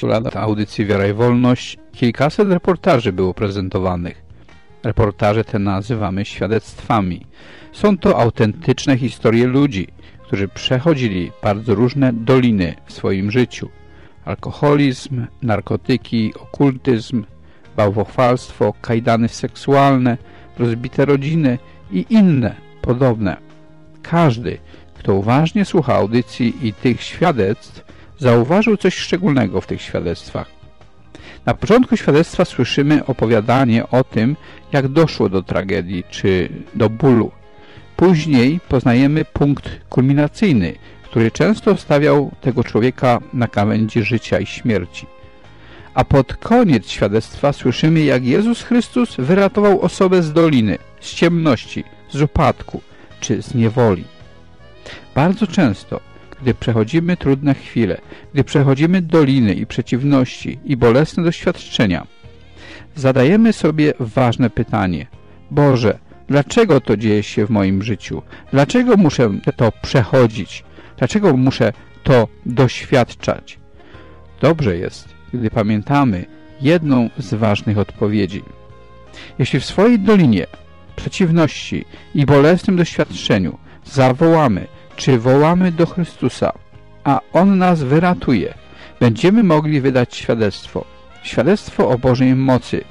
10 lat audycji Wiara i Wolność kilkaset reportaży było prezentowanych. Reportaże te nazywamy świadectwami. Są to autentyczne historie ludzi, którzy przechodzili bardzo różne doliny w swoim życiu. Alkoholizm, narkotyki, okultyzm, bałwochwalstwo, kajdany seksualne, rozbite rodziny i inne podobne. Każdy, kto uważnie słucha audycji i tych świadectw, zauważył coś szczególnego w tych świadectwach. Na początku świadectwa słyszymy opowiadanie o tym, jak doszło do tragedii czy do bólu. Później poznajemy punkt kulminacyjny, który często stawiał tego człowieka na krawędzi życia i śmierci. A pod koniec świadectwa słyszymy, jak Jezus Chrystus wyratował osobę z doliny, z ciemności, z upadku czy z niewoli. Bardzo często, gdy przechodzimy trudne chwile, gdy przechodzimy doliny i przeciwności i bolesne doświadczenia, zadajemy sobie ważne pytanie: Boże, dlaczego to dzieje się w moim życiu? Dlaczego muszę to przechodzić? Dlaczego muszę to doświadczać? Dobrze jest, gdy pamiętamy jedną z ważnych odpowiedzi. Jeśli w swojej dolinie, przeciwności i bolesnym doświadczeniu zawołamy czy wołamy do Chrystusa, a On nas wyratuje, będziemy mogli wydać świadectwo. Świadectwo o Bożej mocy,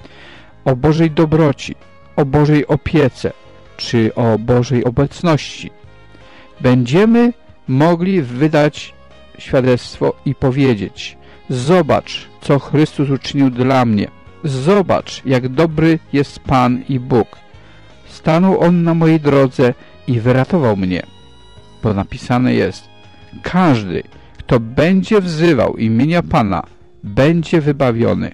o Bożej dobroci, o Bożej opiece czy o Bożej obecności. Będziemy mogli wydać świadectwo i powiedzieć: zobacz, co Chrystus uczynił dla mnie. Zobacz, jak dobry jest Pan i Bóg. Stanął On na mojej drodze i wyratował mnie. Bo napisane jest: każdy, kto będzie wzywał imienia Pana, będzie wybawiony.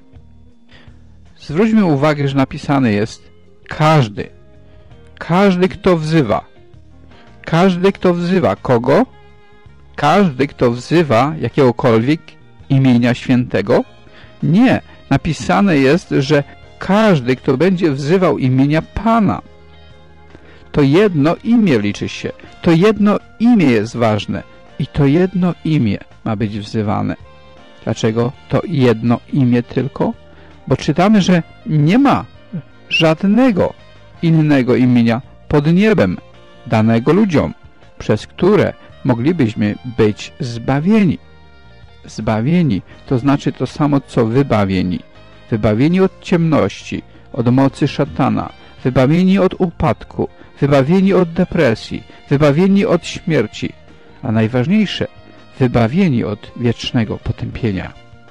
Zwróćmy uwagę, że napisane jest każdy. Każdy, kto wzywa. Każdy, kto wzywa kogo? Każdy, kto wzywa jakiegokolwiek imienia świętego? Nie. Napisane jest, że każdy, kto będzie wzywał imienia Pana. To jedno imię liczy się. To jedno imię jest ważne. I to jedno imię ma być wzywane. Dlaczego to jedno imię tylko? Bo czytamy, że nie ma żadnego innego imienia pod niebem danego ludziom, przez które moglibyśmy być zbawieni. Zbawieni to znaczy to samo, co wybawieni. Wybawieni od ciemności, od mocy szatana, wybawieni od upadku, wybawieni od depresji, wybawieni od śmierci, a najważniejsze, wybawieni od wiecznego potępienia.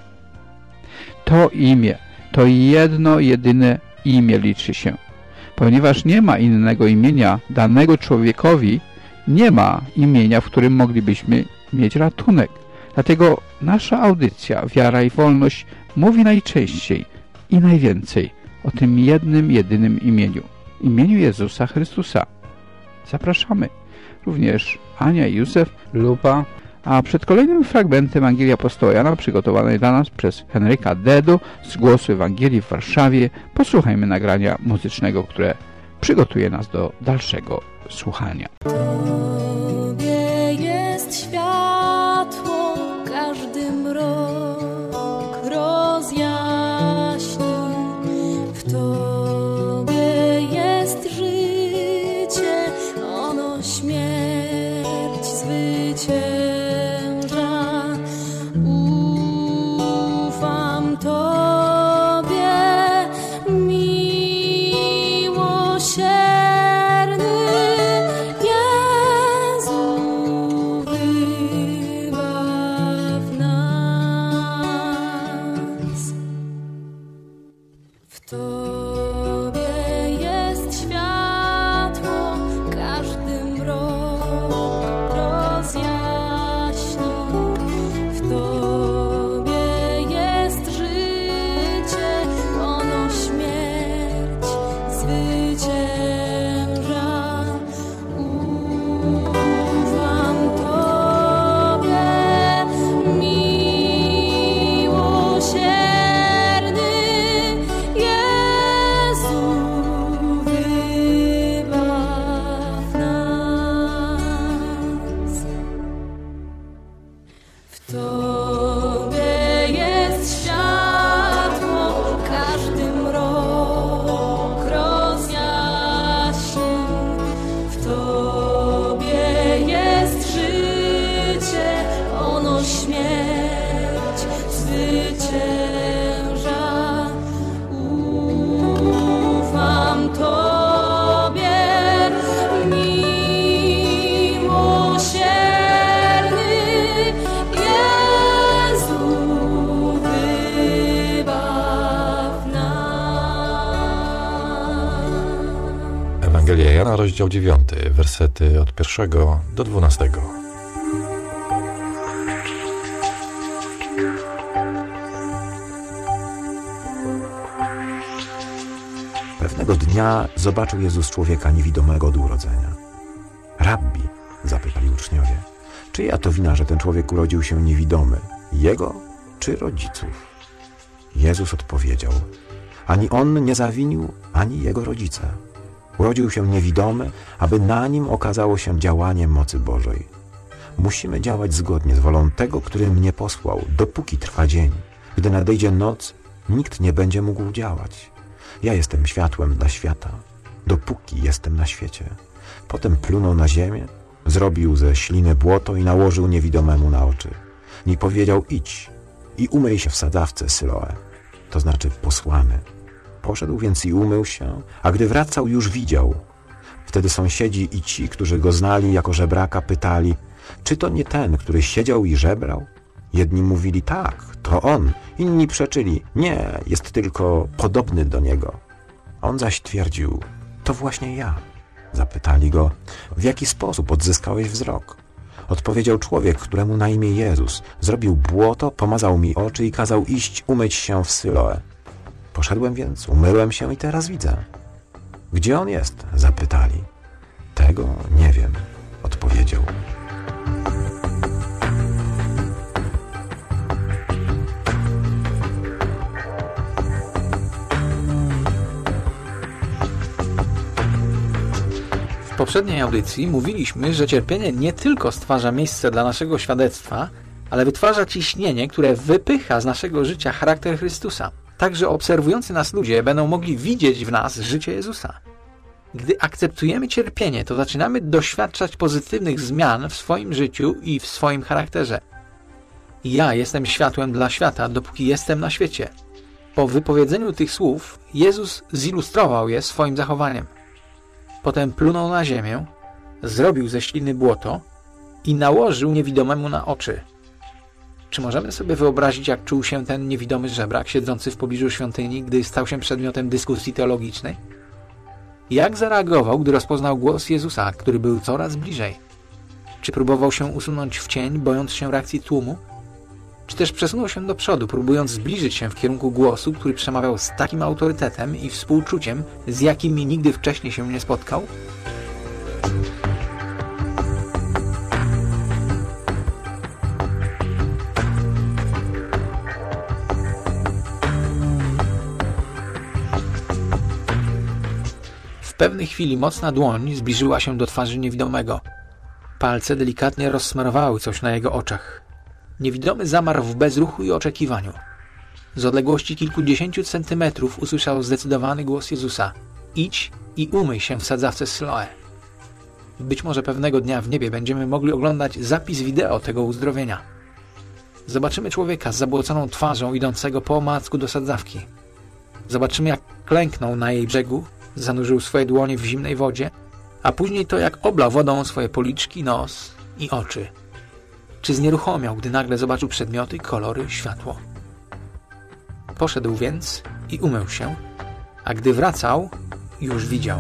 To imię, to jedno, jedyne imię liczy się. Ponieważ nie ma innego imienia danego człowiekowi, nie ma imienia, w którym moglibyśmy mieć ratunek. Dlatego nasza audycja Wiara i Wolność mówi najczęściej i najwięcej o tym jednym, jedynym imieniu Jezusa Chrystusa. Zapraszamy również Ania i Józef Lupa, a przed kolejnym fragmentem Ewangelii Apostoła Jana przygotowanej dla nas przez Henryka Dedu z Głosu Ewangelii w Warszawie posłuchajmy nagrania muzycznego, które przygotuje nas do dalszego słuchania. Tobie jest światło, każdy mrok rozjaśni. W Tobie jest życie, ono śmierć zwycięża. Ufam Tobie, miłosierny Jezu, Ewangelia Jana, rozdział 9, wersety od 1 do 12. Pewnego dnia zobaczył Jezus człowieka niewidomego od urodzenia. Rabbi, zapytali uczniowie, czyja to wina, że ten człowiek urodził się niewidomy? Jego czy rodziców? Jezus odpowiedział, ani on nie zawinił, ani jego rodzice. Urodził się niewidomy, aby na nim okazało się działanie mocy Bożej. Musimy działać zgodnie z wolą tego, który mnie posłał, dopóki trwa dzień. Gdy nadejdzie noc, nikt nie będzie mógł działać. Ja jestem światłem dla świata, dopóki jestem na świecie. Potem plunął na ziemię, zrobił ze śliny błoto i nałożył niewidomemu na oczy. I powiedział, idź i umyj się w sadzawce Syloe, to znaczy posłany. Poszedł więc i umył się, a gdy wracał, już widział. Wtedy sąsiedzi i ci, którzy go znali jako żebraka, pytali, czy to nie ten, który siedział i żebrał? Jedni mówili, tak, to on. Inni przeczyli, nie, jest tylko podobny do niego. On zaś twierdził, to właśnie ja. Zapytali go, w jaki sposób odzyskałeś wzrok? Odpowiedział człowiek, któremu na imię Jezus. Zrobił błoto, pomazał mi oczy i kazał iść umyć się w Syloe. Poszedłem więc, umyłem się i teraz widzę. Gdzie on jest? Zapytali. Tego nie wiem, odpowiedział. W poprzedniej audycji mówiliśmy, że cierpienie nie tylko stwarza miejsce dla naszego świadectwa, ale wytwarza ciśnienie, które wypycha z naszego życia charakter Chrystusa. Także obserwujący nas ludzie będą mogli widzieć w nas życie Jezusa. Gdy akceptujemy cierpienie, to zaczynamy doświadczać pozytywnych zmian w swoim życiu i w swoim charakterze. Ja jestem światłem dla świata, dopóki jestem na świecie. Po wypowiedzeniu tych słów Jezus zilustrował je swoim zachowaniem. Potem plunął na ziemię, zrobił ze śliny błoto i nałożył niewidomemu na oczy. Czy możemy sobie wyobrazić, jak czuł się ten niewidomy żebrak siedzący w pobliżu świątyni, gdy stał się przedmiotem dyskusji teologicznej? Jak zareagował, gdy rozpoznał głos Jezusa, który był coraz bliżej? Czy próbował się usunąć w cień, bojąc się reakcji tłumu? Czy też przesunął się do przodu, próbując zbliżyć się w kierunku głosu, który przemawiał z takim autorytetem i współczuciem, z jakimi nigdy wcześniej się nie spotkał? W pewnej chwili mocna dłoń zbliżyła się do twarzy niewidomego. Palce delikatnie rozsmarowały coś na jego oczach. Niewidomy zamarł w bezruchu i oczekiwaniu. Z odległości kilkudziesięciu centymetrów usłyszał zdecydowany głos Jezusa. Idź i umyj się w sadzawce Syloe. Być może pewnego dnia w niebie będziemy mogli oglądać zapis wideo tego uzdrowienia. Zobaczymy człowieka z zabłoconą twarzą idącego po omacku do sadzawki. Zobaczymy, jak klęknął na jej brzegu, zanurzył swoje dłonie w zimnej wodzie, a później to, jak oblał wodą swoje policzki, nos i oczy. Czy znieruchomiał, gdy nagle zobaczył przedmioty, kolory, światło. Poszedł więc i umył się, a gdy wracał, już widział.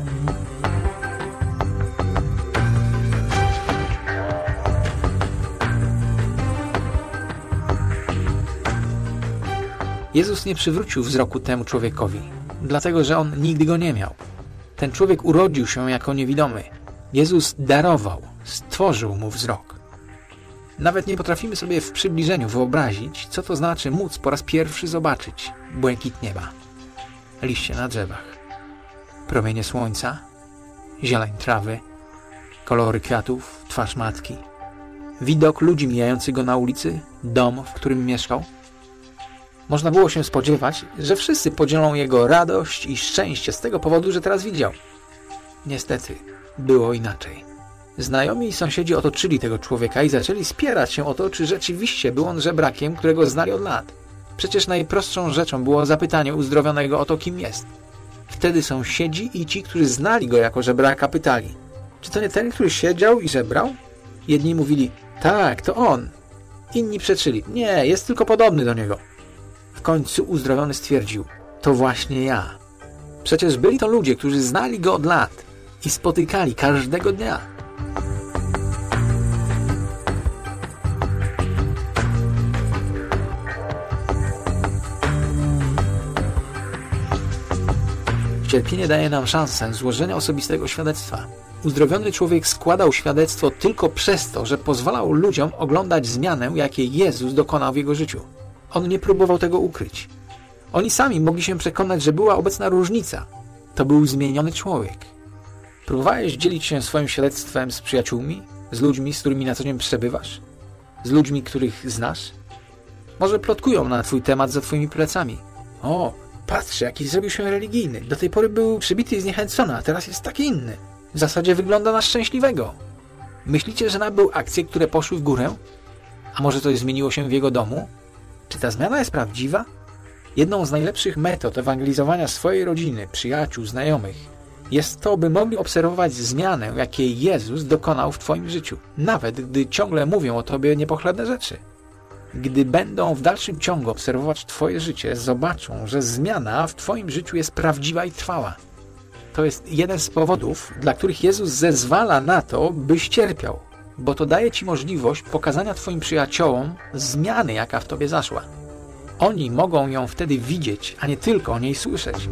Jezus nie przywrócił wzroku temu człowiekowi, dlatego że on nigdy go nie miał. Ten człowiek urodził się jako niewidomy. Jezus darował, stworzył mu wzrok. Nawet nie potrafimy sobie w przybliżeniu wyobrazić, co to znaczy móc po raz pierwszy zobaczyć błękit nieba, liście na drzewach, promienie słońca, zieleń trawy, kolory kwiatów, twarz matki, widok ludzi mijających go na ulicy, dom, w którym mieszkał. Można było się spodziewać, że wszyscy podzielą jego radość i szczęście z tego powodu, że teraz widział. Niestety, było inaczej. Znajomi i sąsiedzi otoczyli tego człowieka i zaczęli spierać się o to, czy rzeczywiście był on żebrakiem, którego znali od lat. Przecież najprostszą rzeczą było zapytanie uzdrowionego o to, kim jest. Wtedy sąsiedzi i ci, którzy znali go jako żebraka, pytali, czy to nie ten, który siedział i żebrał? Jedni mówili, tak, to on. Inni przeczyli, nie, jest tylko podobny do niego. W końcu uzdrowiony stwierdził, to właśnie ja. Przecież byli to ludzie, którzy znali go od lat i spotykali każdego dnia. Cierpienie daje nam szansę złożenia osobistego świadectwa. Uzdrowiony człowiek składał świadectwo tylko przez to, że pozwalał ludziom oglądać zmianę, jakiej Jezus dokonał w jego życiu. On nie próbował tego ukryć. Oni sami mogli się przekonać, że była obecna różnica. To był zmieniony człowiek. Próbowałeś dzielić się swoim świadectwem z przyjaciółmi, z ludźmi, z którymi na co dzień przebywasz? Z ludźmi, których znasz? Może plotkują na twój temat za twoimi plecami. O, patrz, jaki zrobił się religijny. Do tej pory był przybity i zniechęcony, a teraz jest taki inny. W zasadzie wygląda na szczęśliwego. Myślicie, że nabył akcje, które poszły w górę? A może coś zmieniło się w jego domu? Czy ta zmiana jest prawdziwa? Jedną z najlepszych metod ewangelizowania swojej rodziny, przyjaciół, znajomych jest to, by mogli obserwować zmianę, jakiej Jezus dokonał w twoim życiu, nawet gdy ciągle mówią o tobie niepochlebne rzeczy. Gdy będą w dalszym ciągu obserwować twoje życie, zobaczą, że zmiana w twoim życiu jest prawdziwa i trwała. To jest jeden z powodów, dla których Jezus zezwala na to, byś cierpiał, bo to daje ci możliwość pokazania twoim przyjaciołom zmiany, jaka w tobie zaszła. Oni mogą ją wtedy widzieć, a nie tylko o niej słyszeć.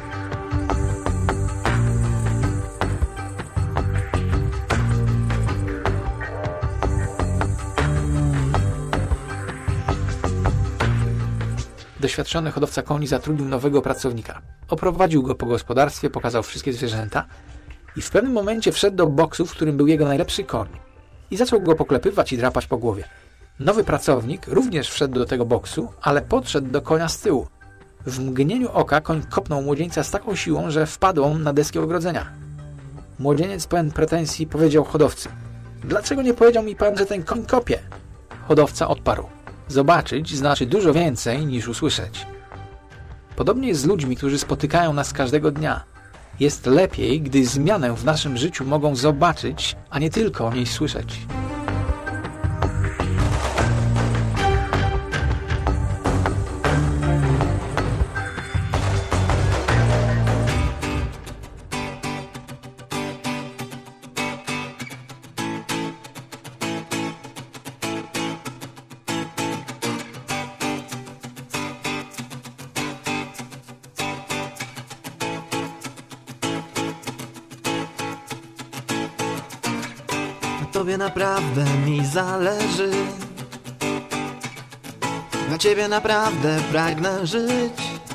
Doświadczony hodowca koni zatrudnił nowego pracownika. Oprowadził go po gospodarstwie, pokazał wszystkie zwierzęta i w pewnym momencie wszedł do boksu, w którym był jego najlepszy koń. I zaczął go poklepywać i drapać po głowie. Nowy pracownik również wszedł do tego boksu, ale podszedł do konia z tyłu. W mgnieniu oka koń kopnął młodzieńca z taką siłą, że wpadł on na deskę ogrodzenia. Młodzieniec pełen pretensji powiedział hodowcy: „Dlaczego nie powiedział mi pan, że ten koń kopie?” Hodowca odparł: „Zobaczyć znaczy dużo więcej niż usłyszeć”. Podobnie jest z ludźmi, którzy spotykają nas każdego dnia. Jest lepiej, gdy zmianę w naszym życiu mogą zobaczyć, a nie tylko o niej słyszeć. Tobie naprawdę mi zależy, na Ciebie naprawdę pragnę żyć.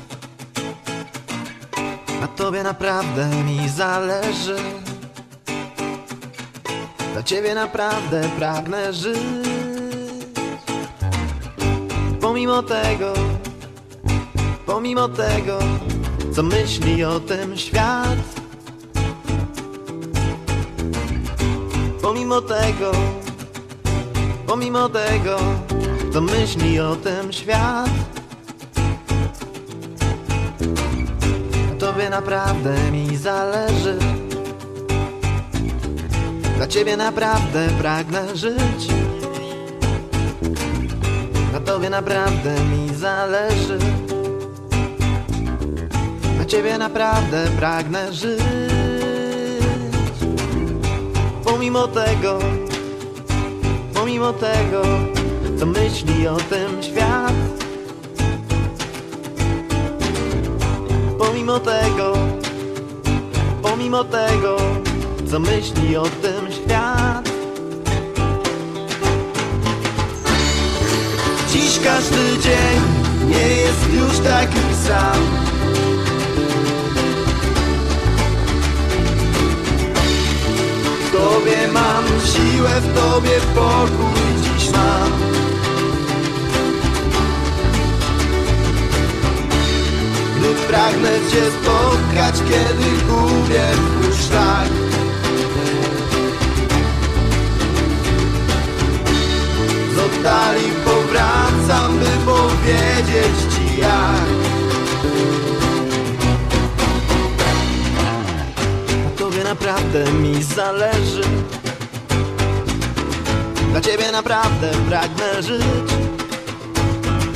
Na Tobie naprawdę mi zależy, na Ciebie naprawdę pragnę żyć. Pomimo tego, co myśli o tym świat. Pomimo tego, co myśli o tym świat. Tobie naprawdę mi zależy, dla Ciebie naprawdę pragnę żyć. Na Tobie naprawdę mi zależy, na Ciebie naprawdę pragnę żyć. Pomimo tego, co myśli o tym świat. Pomimo tego, co myśli o tym świat. Dziś każdy dzień nie jest już taki sam. W Tobie mam siłę, w Tobie pokój dziś mam. Gdy pragnę Cię spotkać, kiedy gubię twój szlak. Z oddali powracam, by powiedzieć Ci jak. Naprawdę mi zależy, dla Ciebie naprawdę pragnę żyć.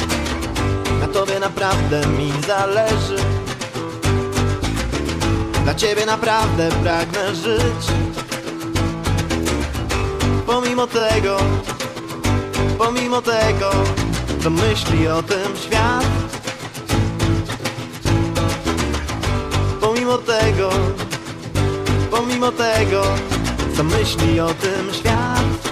Na Tobie naprawdę mi zależy, dla Ciebie naprawdę pragnę żyć. Pomimo tego, co myśli o tym świat. Pomimo tego, co myśli o tym świat.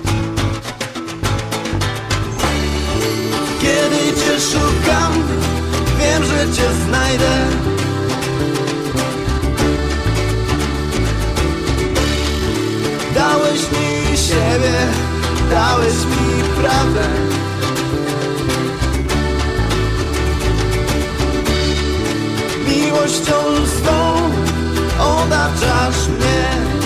Kiedy Cię szukam, wiem, że Cię znajdę. Dałeś mi siebie, dałeś mi prawdę. Miłością swą otaczasz mnie.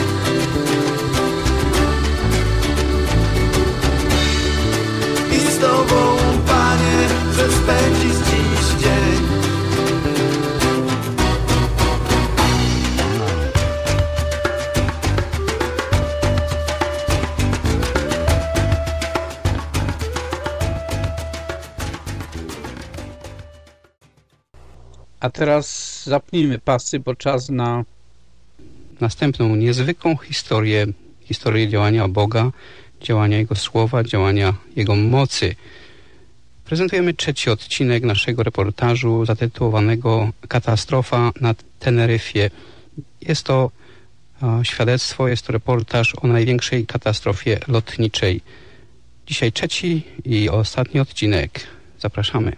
I z Tobą, Panie, chcę spędzić dziś dzień. A teraz zapnijmy pasy, bo czas na następną niezwykłą historię działania Boga, działania Jego Słowa, działania Jego mocy. Prezentujemy 3. odcinek naszego reportażu zatytułowanego Katastrofa na Teneryfie. Jest to świadectwo, jest to reportaż o największej katastrofie lotniczej. Dzisiaj 3. i ostatni odcinek. Zapraszamy.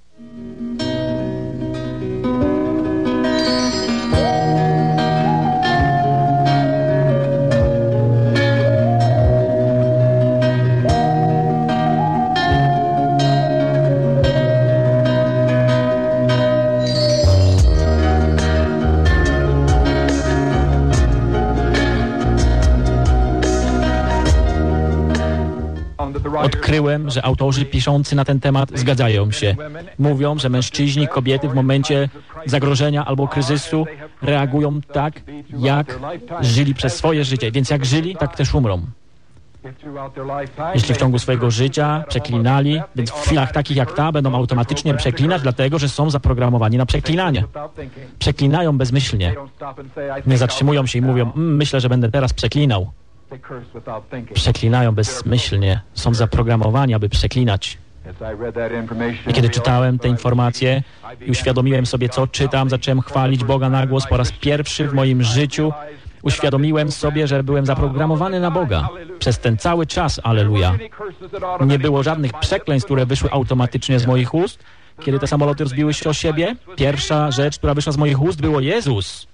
Odkryłem, że autorzy piszący na ten temat zgadzają się. Mówią, że mężczyźni, kobiety w momencie zagrożenia albo kryzysu reagują tak, jak żyli przez swoje życie. Więc jak żyli, tak też umrą. Jeśli w ciągu swojego życia przeklinali, więc w chwilach takich jak ta będą automatycznie przeklinać, dlatego że są zaprogramowani na przeklinanie. Przeklinają bezmyślnie. Nie zatrzymują się i mówią, myślę, że będę teraz przeklinał. Przeklinają bezmyślnie. Są zaprogramowani, aby przeklinać. I kiedy czytałem te informacje i uświadomiłem sobie, co czytam, zacząłem chwalić Boga na głos po raz pierwszy w moim życiu. Uświadomiłem sobie, że byłem zaprogramowany na Boga. Przez ten cały czas, alleluja. Nie było żadnych przekleństw, które wyszły automatycznie z moich ust. Kiedy te samoloty rozbiły się o siebie, pierwsza rzecz, która wyszła z moich ust, było Jezus.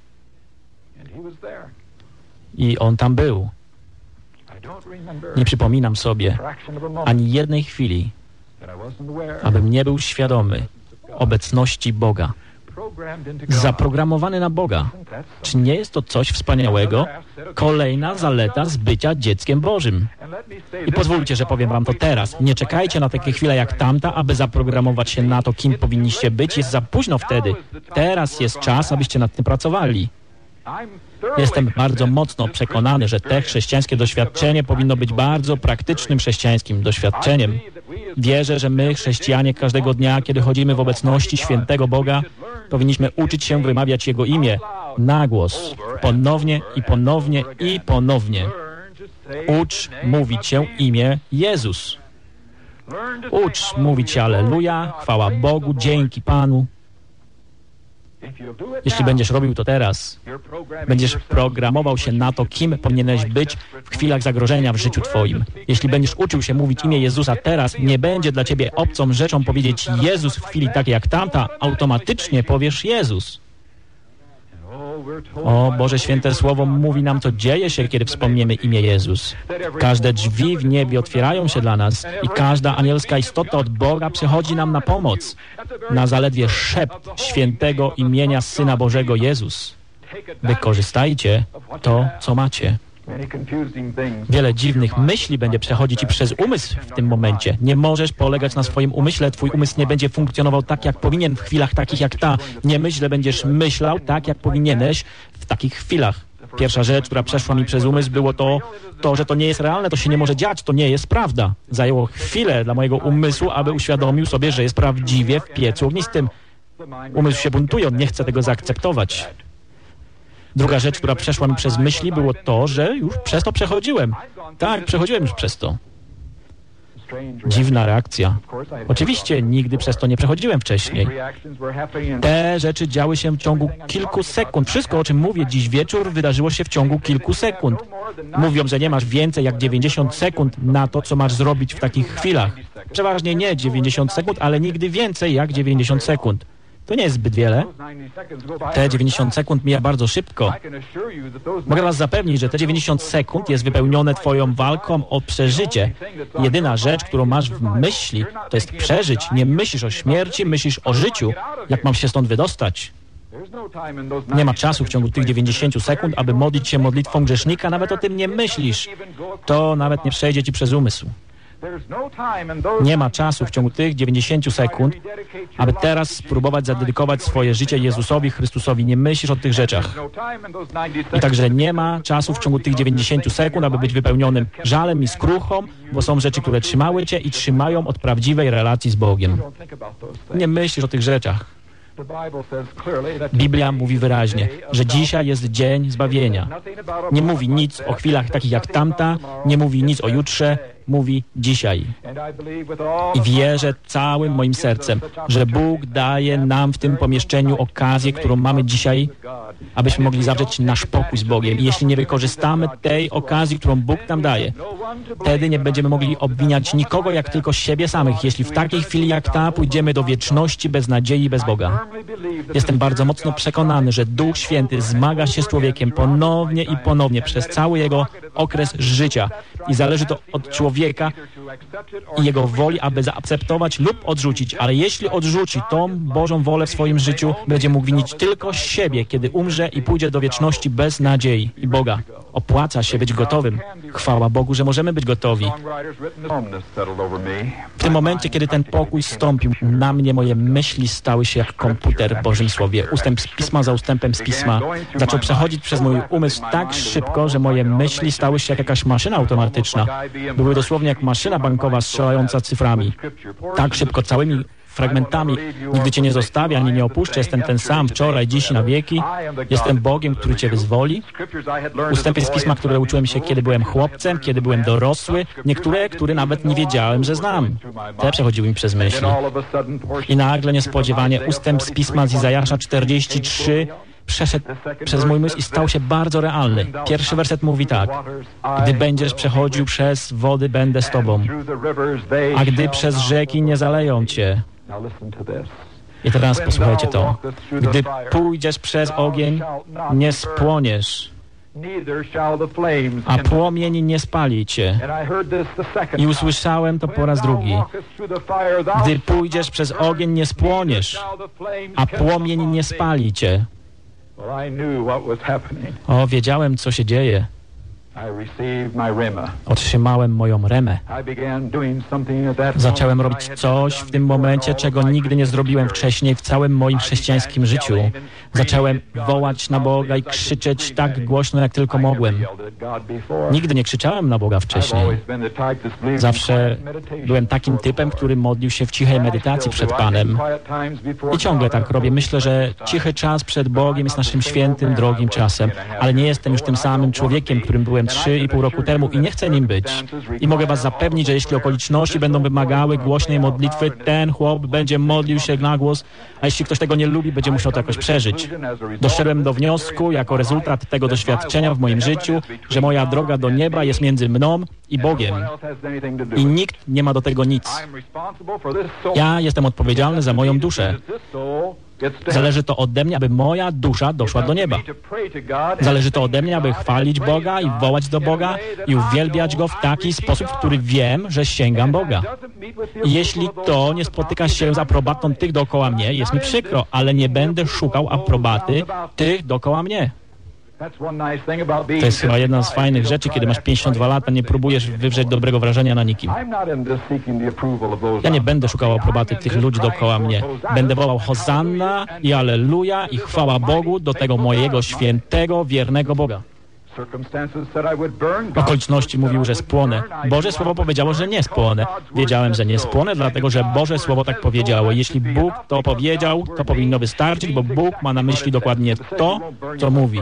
I On tam był. Nie przypominam sobie ani jednej chwili, abym nie był świadomy obecności Boga. Zaprogramowany na Boga. Czy nie jest to coś wspaniałego? Kolejna zaleta z bycia dzieckiem Bożym. I pozwólcie, że powiem wam to teraz. Nie czekajcie na takie chwile jak tamta, aby zaprogramować się na to, kim powinniście być. Jest za późno wtedy. Teraz jest czas, abyście nad tym pracowali. Jestem bardzo mocno przekonany, że te chrześcijańskie doświadczenie powinno być bardzo praktycznym chrześcijańskim doświadczeniem. Wierzę, że my, chrześcijanie, każdego dnia, kiedy chodzimy w obecności świętego Boga, powinniśmy uczyć się wymawiać Jego imię na głos, ponownie i ponownie i ponownie. Ucz mówić się imię Jezus. Ucz mówić się Alleluja, chwała Bogu, dzięki Panu. Jeśli będziesz robił to teraz, będziesz programował się na to, kim powinieneś być w chwilach zagrożenia w życiu Twoim. Jeśli będziesz uczył się mówić imię Jezusa teraz, nie będzie dla Ciebie obcą rzeczą powiedzieć Jezus w chwili takiej jak tamta, automatycznie powiesz Jezus. O Boże Święte Słowo mówi nam, co dzieje się, kiedy wspomniemy imię Jezus. Każde drzwi w niebie otwierają się dla nas i każda anielska istota od Boga przychodzi nam na pomoc. Na zaledwie szept świętego imienia Syna Bożego Jezus. Wykorzystajcie to, co macie. Wiele dziwnych myśli będzie przechodzić Ci przez umysł w tym momencie. Nie możesz polegać na swoim umyśle. Twój umysł nie będzie funkcjonował tak, jak powinien w chwilach takich jak ta. Nie myśl, że będziesz myślał tak, jak powinieneś w takich chwilach. Pierwsza rzecz, która przeszła mi przez umysł, było to, że to nie jest realne, to się nie może dziać, to nie jest prawda. Zajęło chwilę dla mojego umysłu, aby uświadomił sobie, że jest prawdziwie w piecu ognistym. Umysł się buntuje, on nie chce tego zaakceptować. Druga rzecz, która przeszła mi przez myśli, było to, że już przez to przechodziłem. Tak, przechodziłem już przez to. Dziwna reakcja. Oczywiście nigdy przez to nie przechodziłem wcześniej. Te rzeczy działy się w ciągu kilku sekund. Wszystko, o czym mówię dziś wieczór, wydarzyło się w ciągu kilku sekund. Mówią, że nie masz więcej jak 90 sekund na to, co masz zrobić w takich chwilach. Przeważnie nie 90 sekund, ale nigdy więcej jak 90 sekund. To nie jest zbyt wiele. Te 90 sekund mija bardzo szybko. Mogę was zapewnić, że te 90 sekund jest wypełnione twoją walką o przeżycie. Jedyna rzecz, którą masz w myśli, to jest przeżyć. Nie myślisz o śmierci, myślisz o życiu. Jak mam się stąd wydostać? Nie ma czasu w ciągu tych 90 sekund, aby modlić się modlitwą grzesznika. Nawet o tym nie myślisz. To nawet nie przejdzie ci przez umysł. Nie ma czasu w ciągu tych 90 sekund, aby teraz spróbować zadedykować swoje życie Jezusowi Chrystusowi. Nie myślisz o tych rzeczach. I także nie ma czasu w ciągu tych 90 sekund, aby być wypełnionym żalem i skruchą, bo są rzeczy, które trzymały cię i trzymają od prawdziwej relacji z Bogiem. Nie myślisz o tych rzeczach. Biblia mówi wyraźnie, że dzisiaj jest dzień zbawienia. Nie mówi nic o chwilach takich jak tamta, nie mówi nic o jutrze, mówi dzisiaj. I wierzę całym moim sercem, że Bóg daje nam w tym pomieszczeniu okazję, którą mamy dzisiaj, abyśmy mogli zawrzeć nasz pokój z Bogiem. I jeśli nie wykorzystamy tej okazji, którą Bóg nam daje, wtedy nie będziemy mogli obwiniać nikogo, jak tylko siebie samych, jeśli w takiej chwili jak ta pójdziemy do wieczności bez nadziei, bez Boga. Jestem bardzo mocno przekonany, że Duch Święty zmaga się z człowiekiem ponownie i ponownie przez cały jego okres życia. I zależy to od człowieka i jego woli, aby zaakceptować lub odrzucić. Ale jeśli odrzuci tą Bożą wolę w swoim życiu, będzie mógł winić tylko siebie, kiedy umrze i pójdzie do wieczności bez nadziei i Boga. Opłaca się być gotowym. Chwała Bogu, że możemy być gotowi. W tym momencie, kiedy ten pokój zstąpił, na mnie moje myśli stały się jak komputer w Bożym Słowie. Ustęp z Pisma za ustępem z Pisma zaczął przechodzić przez mój umysł tak szybko, że moje myśli stały się jak jakaś maszyna automatyczna. Były dosłownie jak maszyna bankowa strzelająca cyframi. Tak szybko, całymi fragmentami. Nigdy Cię nie zostawię, ani nie opuszczę. Jestem ten sam wczoraj, dziś i na wieki. Jestem Bogiem, który Cię wyzwoli. Ustępy z Pisma, które uczyłem się, kiedy byłem chłopcem, kiedy byłem dorosły. Niektóre, które nawet nie wiedziałem, że znam. Te przechodziły mi przez myśli. I nagle niespodziewanie ustęp z Pisma z Izajasza 43 przeszedł przez mój myśl i stał się bardzo realny. Pierwszy werset mówi tak: gdy będziesz przechodził przez wody, będę z Tobą, a gdy przez rzeki nie zaleją Cię. I teraz posłuchajcie to. Gdy pójdziesz przez ogień, nie spłoniesz, a płomień nie spali Cię. I usłyszałem to po raz drugi. Gdy pójdziesz przez ogień, nie spłoniesz, a płomień nie spali Cię. O, wiedziałem, co się dzieje. Otrzymałem moją remę. Zacząłem robić coś w tym momencie, czego nigdy nie zrobiłem wcześniej w całym moim chrześcijańskim życiu. Zacząłem wołać na Boga i krzyczeć tak głośno, jak tylko mogłem. Nigdy nie krzyczałem na Boga wcześniej. Zawsze byłem takim typem, który modlił się w cichej medytacji przed Panem. I ciągle tak robię. Myślę, że cichy czas przed Bogiem jest naszym świętym, drogim czasem. Ale nie jestem już tym samym człowiekiem, którym byłem 3,5 roku temu i nie chcę nim być. I mogę was zapewnić, że jeśli okoliczności będą wymagały głośnej modlitwy, ten chłop będzie modlił się na głos, a jeśli ktoś tego nie lubi, będzie musiał to jakoś przeżyć. Doszedłem do wniosku, jako rezultat tego doświadczenia w moim życiu, że moja droga do nieba jest między mną i Bogiem. I nikt nie ma do tego nic. Ja jestem odpowiedzialny za moją duszę. Zależy to ode mnie, aby moja dusza doszła do nieba. Zależy to ode mnie, aby chwalić Boga i wołać do Boga i uwielbiać Go w taki sposób, w który wiem, że sięgam Boga. I jeśli to nie spotyka się z aprobatą tych dookoła mnie, jest mi przykro, ale nie będę szukał aprobaty tych dookoła mnie. To jest chyba jedna z fajnych rzeczy, kiedy masz 52 lata, nie próbujesz wywrzeć dobrego wrażenia na nikim. Ja nie będę szukał aprobaty tych ludzi dookoła mnie. Będę wołał Hosanna i Alleluja i chwała Bogu do tego mojego świętego, wiernego Boga. Okoliczności mówił, że spłonę. Boże Słowo powiedziało, że nie spłonę. Wiedziałem, że nie spłonę, dlatego że Boże Słowo tak powiedziało. Jeśli Bóg to powiedział, to powinno wystarczyć, bo Bóg ma na myśli dokładnie to, co mówi.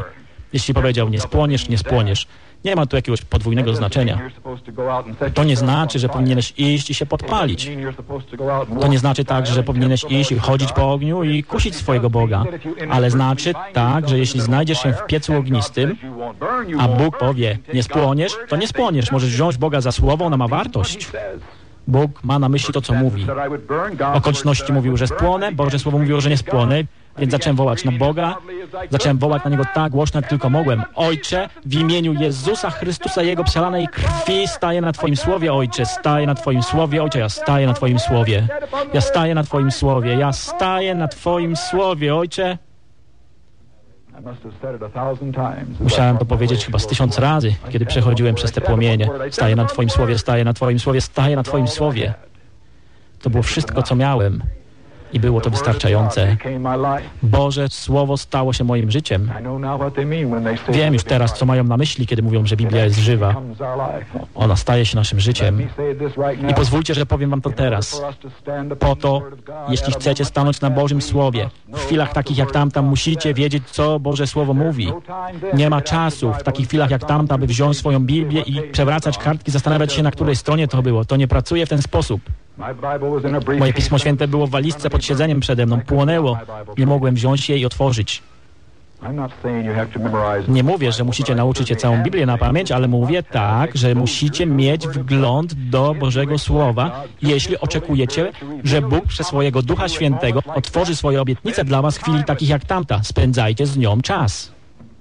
Jeśli powiedział nie spłoniesz, nie spłoniesz. Nie ma tu jakiegoś podwójnego znaczenia. To nie znaczy, że powinieneś iść i się podpalić. To nie znaczy tak, że powinieneś iść i chodzić po ogniu i kusić swojego Boga. Ale znaczy tak, że jeśli znajdziesz się w piecu ognistym, a Bóg powie, nie spłoniesz, to nie spłoniesz. Możesz wziąć Boga za słowo, ona ma wartość. Bóg ma na myśli to, co mówi. Okoliczności mówił, że spłonę, Boże Słowo mówiło, że nie spłonę, więc zacząłem wołać na Boga, zacząłem wołać na Niego tak głośno, jak tylko mogłem. Ojcze, w imieniu Jezusa Chrystusa, Jego przelanej krwi staję na Twoim słowie, Ojcze, staję na Twoim słowie, Ojcze, ja staję na Twoim słowie. Ja staję na Twoim słowie, ja staję na Twoim słowie, Ojcze. Musiałem to powiedzieć chyba z 1000 razy, kiedy przechodziłem przez te płomienie. Staję na Twoim słowie, staję na Twoim słowie, staję na Twoim słowie. To było wszystko, co miałem. I było to wystarczające. Boże Słowo stało się moim życiem. Wiem już teraz, co mają na myśli, kiedy mówią, że Biblia jest żywa. Ona staje się naszym życiem. I pozwólcie, że powiem wam to teraz. Po to, jeśli chcecie stanąć na Bożym Słowie, w chwilach takich jak tamta, musicie wiedzieć, co Boże Słowo mówi. Nie ma czasu w takich chwilach jak tamta, by wziąć swoją Biblię i przewracać kartki, zastanawiać się, na której stronie to było. To nie pracuje w ten sposób. Moje Pismo Święte było w walizce pod siedzeniem przede mną, płonęło. Nie mogłem wziąć jej i otworzyć. Nie mówię, że musicie nauczyć się całą Biblię na pamięć, ale mówię tak, że musicie mieć wgląd do Bożego Słowa, jeśli oczekujecie, że Bóg przez swojego Ducha Świętego otworzy swoje obietnice dla was w chwili takich jak tamta. Spędzajcie z nią czas.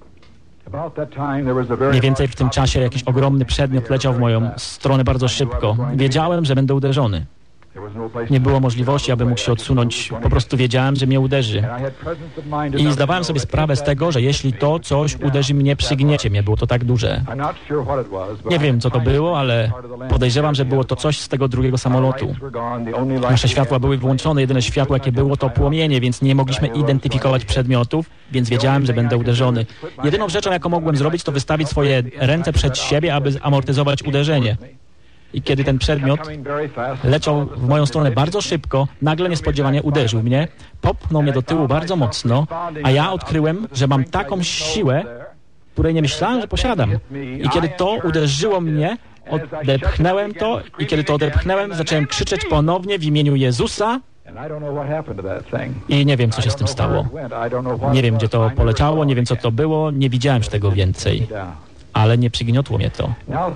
Mniej więcej w tym czasie jakiś ogromny przedmiot leciał w moją stronę bardzo szybko. Wiedziałem, że będę uderzony. Nie było możliwości, aby mógł się odsunąć. Po prostu wiedziałem, że mnie uderzy. I zdawałem sobie sprawę z tego, że jeśli to coś uderzy mnie, przygniecie mnie. Było to tak duże. Nie wiem, co to było, ale podejrzewam, że było to coś z tego drugiego samolotu. Nasze światła były wyłączone. Jedyne światło, jakie było, to płomienie, więc nie mogliśmy identyfikować przedmiotów, więc wiedziałem, że będę uderzony. Jedyną rzeczą, jaką mogłem zrobić, to wystawić swoje ręce przed siebie, aby amortyzować uderzenie. I kiedy ten przedmiot leciał w moją stronę bardzo szybko, nagle niespodziewanie uderzył mnie, popchnął mnie do tyłu bardzo mocno, a ja odkryłem, że mam taką siłę, której nie myślałem, że posiadam. I kiedy to uderzyło mnie, odepchnąłem to i kiedy to odepchnąłem, zacząłem krzyczeć ponownie w imieniu Jezusa i nie wiem, co się z tym stało. Nie wiem, gdzie to poleciało, nie wiem, co to było, nie widziałem już tego więcej. Ale nie przygniotło mnie to.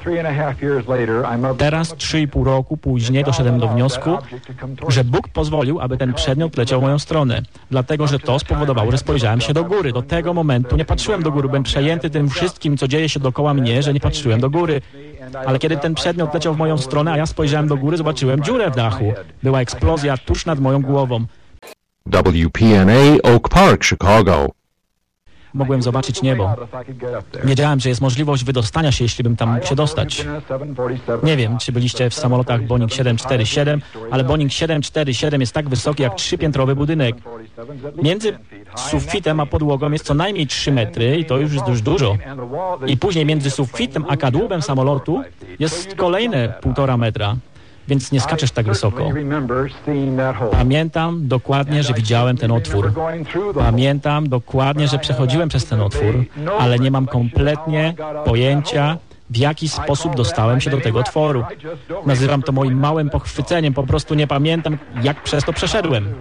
Teraz, 3,5 roku później, doszedłem do wniosku, że Bóg pozwolił, aby ten przedmiot leciał w moją stronę. Dlatego, że to spowodowało, że spojrzałem się do góry. Do tego momentu nie patrzyłem do góry. Byłem przejęty tym wszystkim, co dzieje się dookoła mnie, że nie patrzyłem do góry. Ale kiedy ten przedmiot leciał w moją stronę, a ja spojrzałem do góry, zobaczyłem dziurę w dachu. Była eksplozja tuż nad moją głową. WPNA Oak Park, Chicago. Mogłem zobaczyć niebo. Wiedziałem, że jest możliwość wydostania się, jeśli bym tam mógł się dostać. Nie wiem, czy byliście w samolotach Boeing 747, ale Boeing 747 jest tak wysoki jak 3-piętrowy budynek. Między sufitem a podłogą jest co najmniej 3 metry i to już jest dość dużo. I później między sufitem a kadłubem samolotu jest kolejne 1,5 metra. Więc nie skaczesz tak wysoko. Pamiętam dokładnie, że widziałem ten otwór. Pamiętam dokładnie, że przechodziłem przez ten otwór, ale nie mam kompletnie pojęcia, w jaki sposób dostałem się do tego otworu. Nazywam to moim małym pochwyceniem. Po prostu nie pamiętam, jak przez to przeszedłem.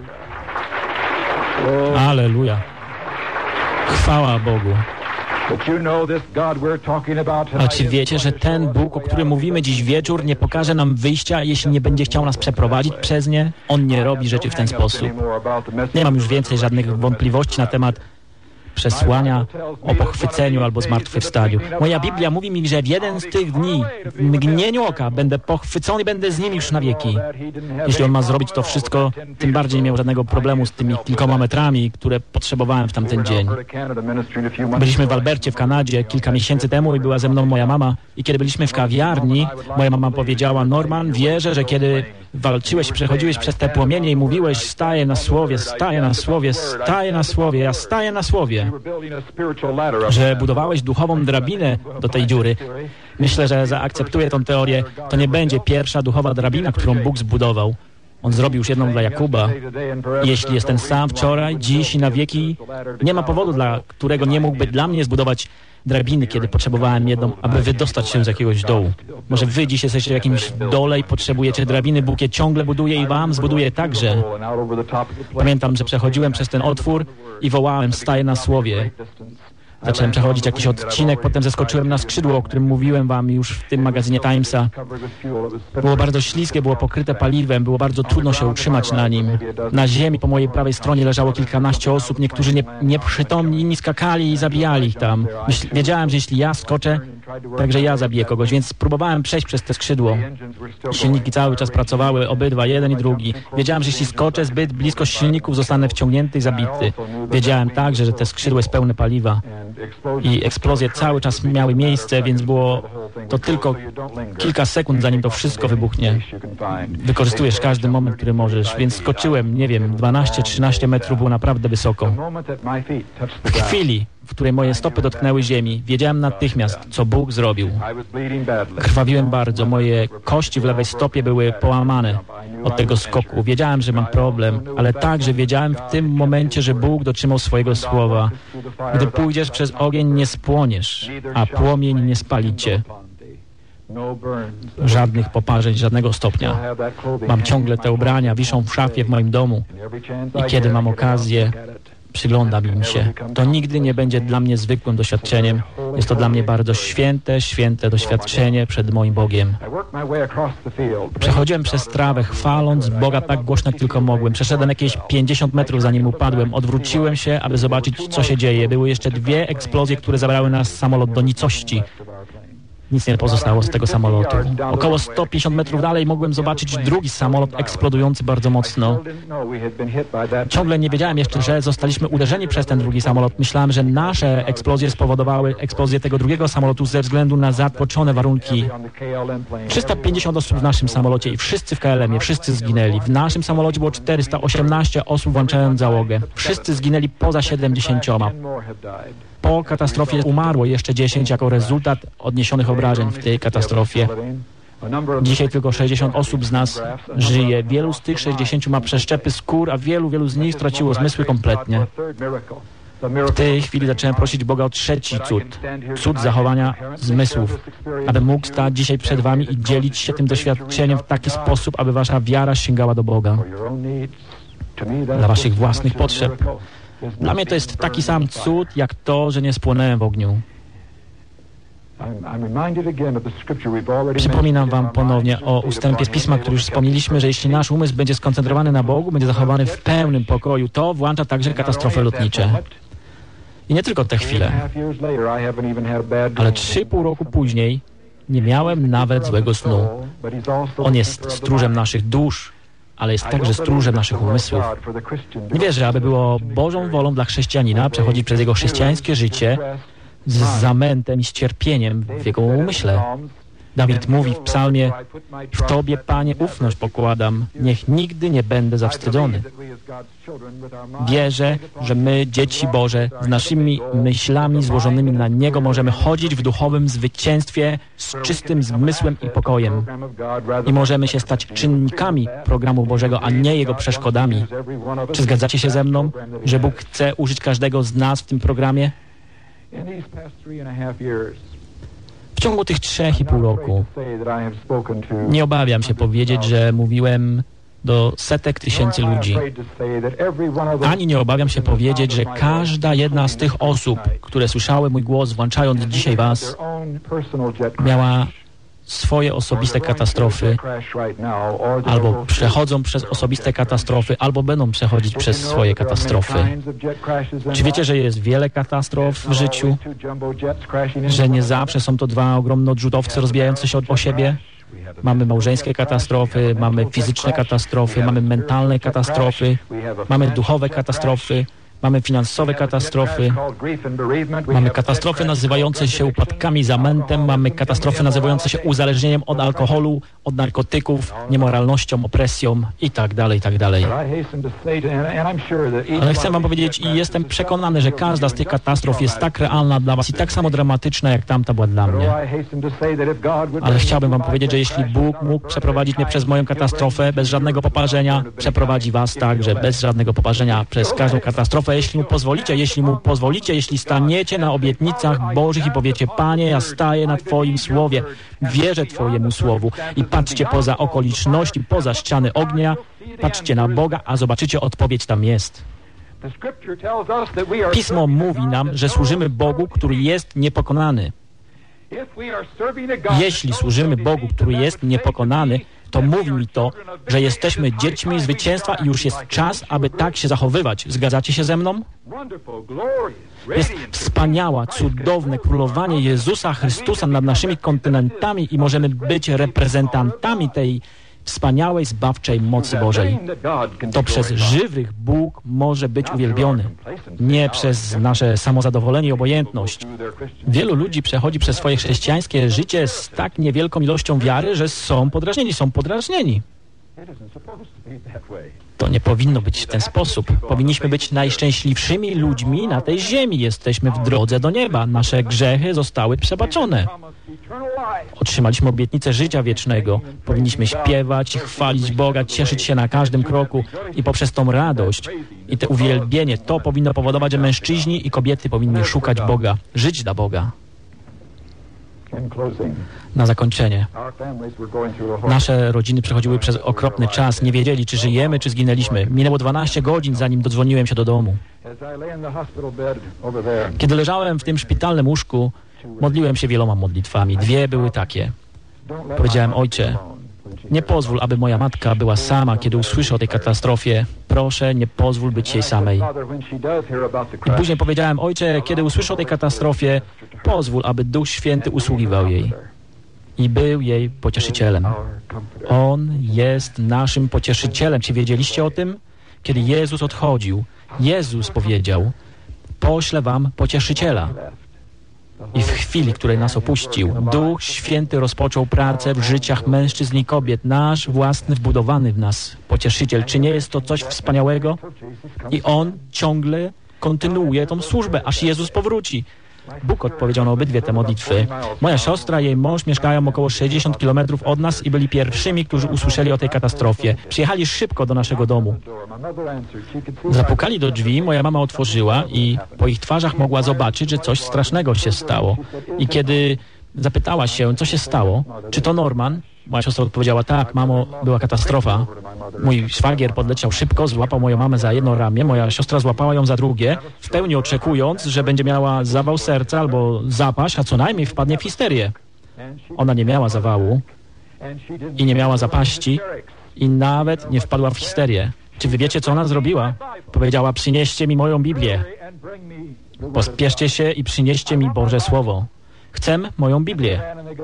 Alleluja. Chwała Bogu. A czy wiecie, że ten Bóg, o którym mówimy dziś wieczór, nie pokaże nam wyjścia, jeśli nie będzie chciał nas przeprowadzić przez nie? On nie robi rzeczy w ten sposób. Nie mam już więcej żadnych wątpliwości na temat przesłania o pochwyceniu albo zmartwychwstaniu. Moja Biblia mówi mi, że w jeden z tych dni, w mgnieniu oka, będę pochwycony i będę z nim już na wieki. Jeśli on ma zrobić to wszystko, tym bardziej nie miał żadnego problemu z tymi kilkoma metrami, które potrzebowałem w tamten dzień. Byliśmy w Albercie w Kanadzie kilka miesięcy temu i była ze mną moja mama. I kiedy byliśmy w kawiarni, moja mama powiedziała: Norman, wierzę, że kiedy walczyłeś, przechodziłeś przez te płomienie i mówiłeś: staję na słowie, staję na słowie, staję na słowie, ja staję na słowie, że budowałeś duchową drabinę do tej dziury. Myślę, że zaakceptuję tą teorię. To nie będzie pierwsza duchowa drabina, którą Bóg zbudował. On zrobił już jedną dla Jakuba. Jeśli jest ten sam wczoraj, dziś i na wieki, nie ma powodu, dla którego nie mógłby dla mnie zbudować drabiny, kiedy potrzebowałem jedną, aby wydostać się z jakiegoś dołu. Może wy dziś jesteście w jakimś dole i potrzebujecie drabiny, Bóg je ciągle buduje i wam zbuduje także. Pamiętam, że przechodziłem przez ten otwór i wołałem, staję na słowie. Zacząłem przechodzić jakiś odcinek, potem zeskoczyłem na skrzydło, o którym mówiłem wam już w tym magazynie Timesa. Było bardzo śliskie, było pokryte paliwem, było bardzo trudno się utrzymać na nim. Na ziemi po mojej prawej stronie leżało kilkanaście osób, niektórzy nieprzytomni, inni skakali i zabijali ich tam. Wiedziałem, że jeśli ja skoczę, także ja zabiję kogoś, więc próbowałem przejść przez te skrzydło. Silniki cały czas pracowały, obydwa, jeden i drugi. Wiedziałem, że jeśli skoczę zbyt blisko silników, zostanę wciągnięty i zabity. Wiedziałem także, że te skrzydło jest pełne paliwa. I eksplozje cały czas miały miejsce, więc było to tylko kilka sekund, zanim to wszystko wybuchnie. Wykorzystujesz każdy moment, który możesz, więc skoczyłem, nie wiem, 12-13 metrów, było naprawdę wysoko. W chwili, w której moje stopy dotknęły ziemi, wiedziałem natychmiast, co Bóg zrobił. Krwawiłem bardzo, moje kości w lewej stopie były połamane od tego skoku. Wiedziałem, że mam problem, ale także wiedziałem w tym momencie, że Bóg dotrzymał swojego słowa. Gdy pójdziesz przez ogień, nie spłoniesz, a płomień nie spali cię. Żadnych poparzeń, żadnego stopnia. Mam ciągle te ubrania, wiszą w szafie w moim domu i kiedy mam okazję, przyglądam im się. To nigdy nie będzie dla mnie zwykłym doświadczeniem. Jest to dla mnie bardzo święte doświadczenie przed moim Bogiem. Przechodziłem przez trawę, chwaląc Boga tak głośno, jak tylko mogłem. Przeszedłem jakieś 50 metrów, zanim upadłem. Odwróciłem się, aby zobaczyć, co się dzieje. Były jeszcze 2 eksplozje, które zabrały nasz samolot do nicości. Nic nie pozostało z tego samolotu. Około 150 metrów dalej mogłem zobaczyć drugi samolot eksplodujący bardzo mocno. Ciągle nie wiedziałem jeszcze, że zostaliśmy uderzeni przez ten drugi samolot. Myślałem, że nasze eksplozje spowodowały eksplozję tego drugiego samolotu ze względu na zatłoczone warunki. 350 osób w naszym samolocie i wszyscy w KLM-ie, wszyscy zginęli. W naszym samolocie było 418 osób, włączając załogę. Wszyscy zginęli poza 70. Po katastrofie umarło jeszcze 10 jako rezultat odniesionych obrażeń w tej katastrofie. Dzisiaj tylko 60 osób z nas żyje. Wielu z tych 60 ma przeszczepy skór, a wielu z nich straciło zmysły kompletnie. W tej chwili zacząłem prosić Boga o trzeci cud zachowania zmysłów, aby mógł stać dzisiaj przed wami i dzielić się tym doświadczeniem w taki sposób, aby wasza wiara sięgała do Boga. Dla waszych własnych potrzeb. Dla mnie to jest taki sam cud, jak to, że nie spłonąłem w ogniu. Przypominam wam ponownie o ustępie z Pisma, który już wspomnieliśmy, że jeśli nasz umysł będzie skoncentrowany na Bogu, będzie zachowany w pełnym pokoju, to włącza także katastrofy lotnicze. I nie tylko te chwile, ale 3,5 roku później nie miałem nawet złego snu. On jest stróżem naszych dusz, ale jest także stróżem naszych umysłów. Nie wierzę, aby było Bożą wolą dla chrześcijanina przechodzić przez jego chrześcijańskie życie z zamętem i z cierpieniem w jego umyśle. Dawid mówi w psalmie: w Tobie, Panie, ufność pokładam, niech nigdy nie będę zawstydzony. Wierzę, że my, dzieci Boże, z naszymi myślami złożonymi na Niego możemy chodzić w duchowym zwycięstwie z czystym zmysłem i pokojem. I możemy się stać czynnikami programu Bożego, a nie jego przeszkodami. Czy zgadzacie się ze mną, że Bóg chce użyć każdego z nas w tym programie? W ciągu tych 3,5 roku nie obawiam się powiedzieć, że mówiłem do setek tysięcy ludzi. Ani nie obawiam się powiedzieć, że każda jedna z tych osób, które słyszały mój głos, włączając dzisiaj was, miała swoje osobiste katastrofy, albo przechodzą przez osobiste katastrofy, albo będą przechodzić przez swoje katastrofy. Czy wiecie, że jest wiele katastrof w życiu? Że nie zawsze są to 2 ogromne odrzutowce rozbijające się o siebie? Mamy małżeńskie katastrofy, mamy fizyczne katastrofy, mamy mentalne katastrofy, mamy duchowe katastrofy, Mamy finansowe katastrofy, mamy katastrofy nazywające się upadkami, zamętem, mamy katastrofy nazywające się uzależnieniem od alkoholu, od narkotyków, niemoralnością, opresją i tak dalej, i tak dalej. Ale chcę wam powiedzieć i jestem przekonany, że każda z tych katastrof jest tak realna dla was i tak samo dramatyczna, jak tamta była dla mnie. Ale chciałbym wam powiedzieć, że jeśli Bóg mógł przeprowadzić mnie przez moją katastrofę bez żadnego poparzenia, przeprowadzi was także bez żadnego poparzenia przez każdą katastrofę, jeśli mu pozwolicie, jeśli staniecie na obietnicach Bożych i powiecie: Panie, ja staję na Twoim słowie, wierzę Twojemu słowu i patrzcie poza okoliczności, poza ściany ognia, patrzcie na Boga, a zobaczycie, odpowiedź tam jest. Pismo mówi nam, że służymy Bogu, który jest niepokonany. Jeśli służymy Bogu, który jest niepokonany, to mówi mi to, że jesteśmy dziećmi zwycięstwa i już jest czas, aby tak się zachowywać. Zgadzacie się ze mną? Jest wspaniałe, cudowne królowanie Jezusa Chrystusa nad naszymi kontynentami i możemy być reprezentantami tej wspaniałej, zbawczej mocy Bożej. To przez żywych Bóg może być uwielbiony, nie przez nasze samozadowolenie i obojętność. Wielu ludzi przechodzi przez swoje chrześcijańskie życie z tak niewielką ilością wiary, że są podrażnieni. To nie powinno być w ten sposób. Powinniśmy być najszczęśliwszymi ludźmi na tej ziemi. Jesteśmy w drodze do nieba. Nasze grzechy zostały przebaczone. Otrzymaliśmy obietnicę życia wiecznego. Powinniśmy śpiewać i chwalić Boga, cieszyć się na każdym kroku i poprzez tą radość i to uwielbienie, to powinno powodować, że mężczyźni i kobiety powinni szukać Boga, żyć dla Boga. Na zakończenie. Nasze rodziny przechodziły przez okropny czas. Nie wiedzieli, czy żyjemy, czy zginęliśmy. Minęło 12 godzin, zanim dodzwoniłem się do domu. Kiedy leżałem w tym szpitalnym łóżku, modliłem się wieloma modlitwami. 2 były takie. Powiedziałem: Ojcze, nie pozwól, aby moja matka była sama, kiedy usłyszy o tej katastrofie. Proszę, nie pozwól być jej samej. I później powiedziałem: Ojcze, kiedy usłyszy o tej katastrofie, pozwól, aby Duch Święty usługiwał jej i był jej pocieszycielem. On jest naszym pocieszycielem. Czy wiedzieliście o tym? Kiedy Jezus odchodził, Jezus powiedział: poślę wam pocieszyciela. I w chwili, której nas opuścił, Duch Święty rozpoczął pracę w życiach mężczyzn i kobiet. Nasz własny, wbudowany w nas pocieszyciel. Czy nie jest to coś wspaniałego? I On ciągle kontynuuje tą służbę, aż Jezus powróci. Bóg odpowiedział na obydwie te modlitwy. Moja siostra i jej mąż mieszkają około 60 kilometrów od nas i byli pierwszymi, którzy usłyszeli o tej katastrofie. Przyjechali szybko do naszego domu. Zapukali do drzwi, moja mama otworzyła i po ich twarzach mogła zobaczyć, że coś strasznego się stało. I kiedy zapytała się, co się stało, czy to Norman, moja siostra odpowiedziała: tak, mamo, była katastrofa. Mój szwagier podleciał szybko, złapał moją mamę za jedno ramię, moja siostra złapała ją za drugie, w pełni oczekując, że będzie miała zawał serca albo zapaść, a co najmniej wpadnie w histerię. Ona nie miała zawału i nie miała zapaści i nawet nie wpadła w histerię. Czy wy wiecie, co ona zrobiła? Powiedziała: przynieście mi moją Biblię. Pospieszcie się i przynieście mi Boże Słowo. Chcę moją Biblię.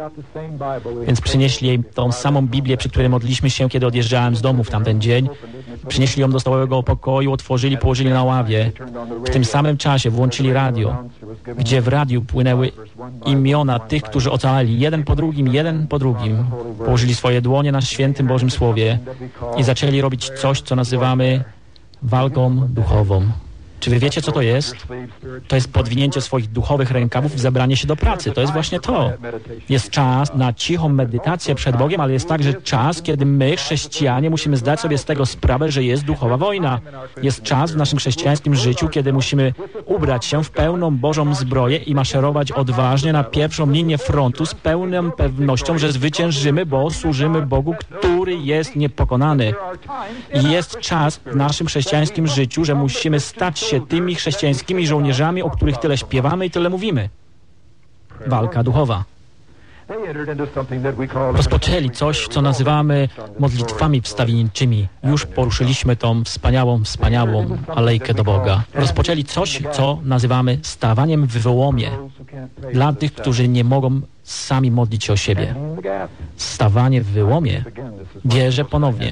Więc przynieśli jej tą samą Biblię, przy której modliliśmy się, kiedy odjeżdżałem z domu w tamten dzień. Przynieśli ją do stołowego pokoju, otworzyli, położyli na ławie. W tym samym czasie włączyli radio, gdzie w radiu płynęły imiona tych, którzy ocalali jeden po drugim. Położyli swoje dłonie na świętym Bożym Słowie i zaczęli robić coś, co nazywamy walką duchową. Czy wy wiecie, co to jest? To jest podwinięcie swoich duchowych rękawów i zabranie się do pracy. To jest właśnie to. Jest czas na cichą medytację przed Bogiem, ale jest także czas, kiedy my, chrześcijanie, musimy zdać sobie z tego sprawę, że jest duchowa wojna. Jest czas w naszym chrześcijańskim życiu, kiedy musimy ubrać się w pełną Bożą zbroję i maszerować odważnie na pierwszą linię frontu z pełną pewnością, że zwyciężymy, bo służymy Bogu, który jest niepokonany. I jest czas w naszym chrześcijańskim życiu, że musimy stać się tymi chrześcijańskimi żołnierzami, o których tyle śpiewamy i tyle mówimy. Walka duchowa. Rozpoczęli coś, co nazywamy modlitwami wstawienniczymi. Już poruszyliśmy tą wspaniałą alejkę do Boga. Rozpoczęli coś, co nazywamy stawaniem w wyłomie. Dla tych, którzy nie mogą sami modlić się o siebie. Stawanie w wyłomie. Wierzę ponownie.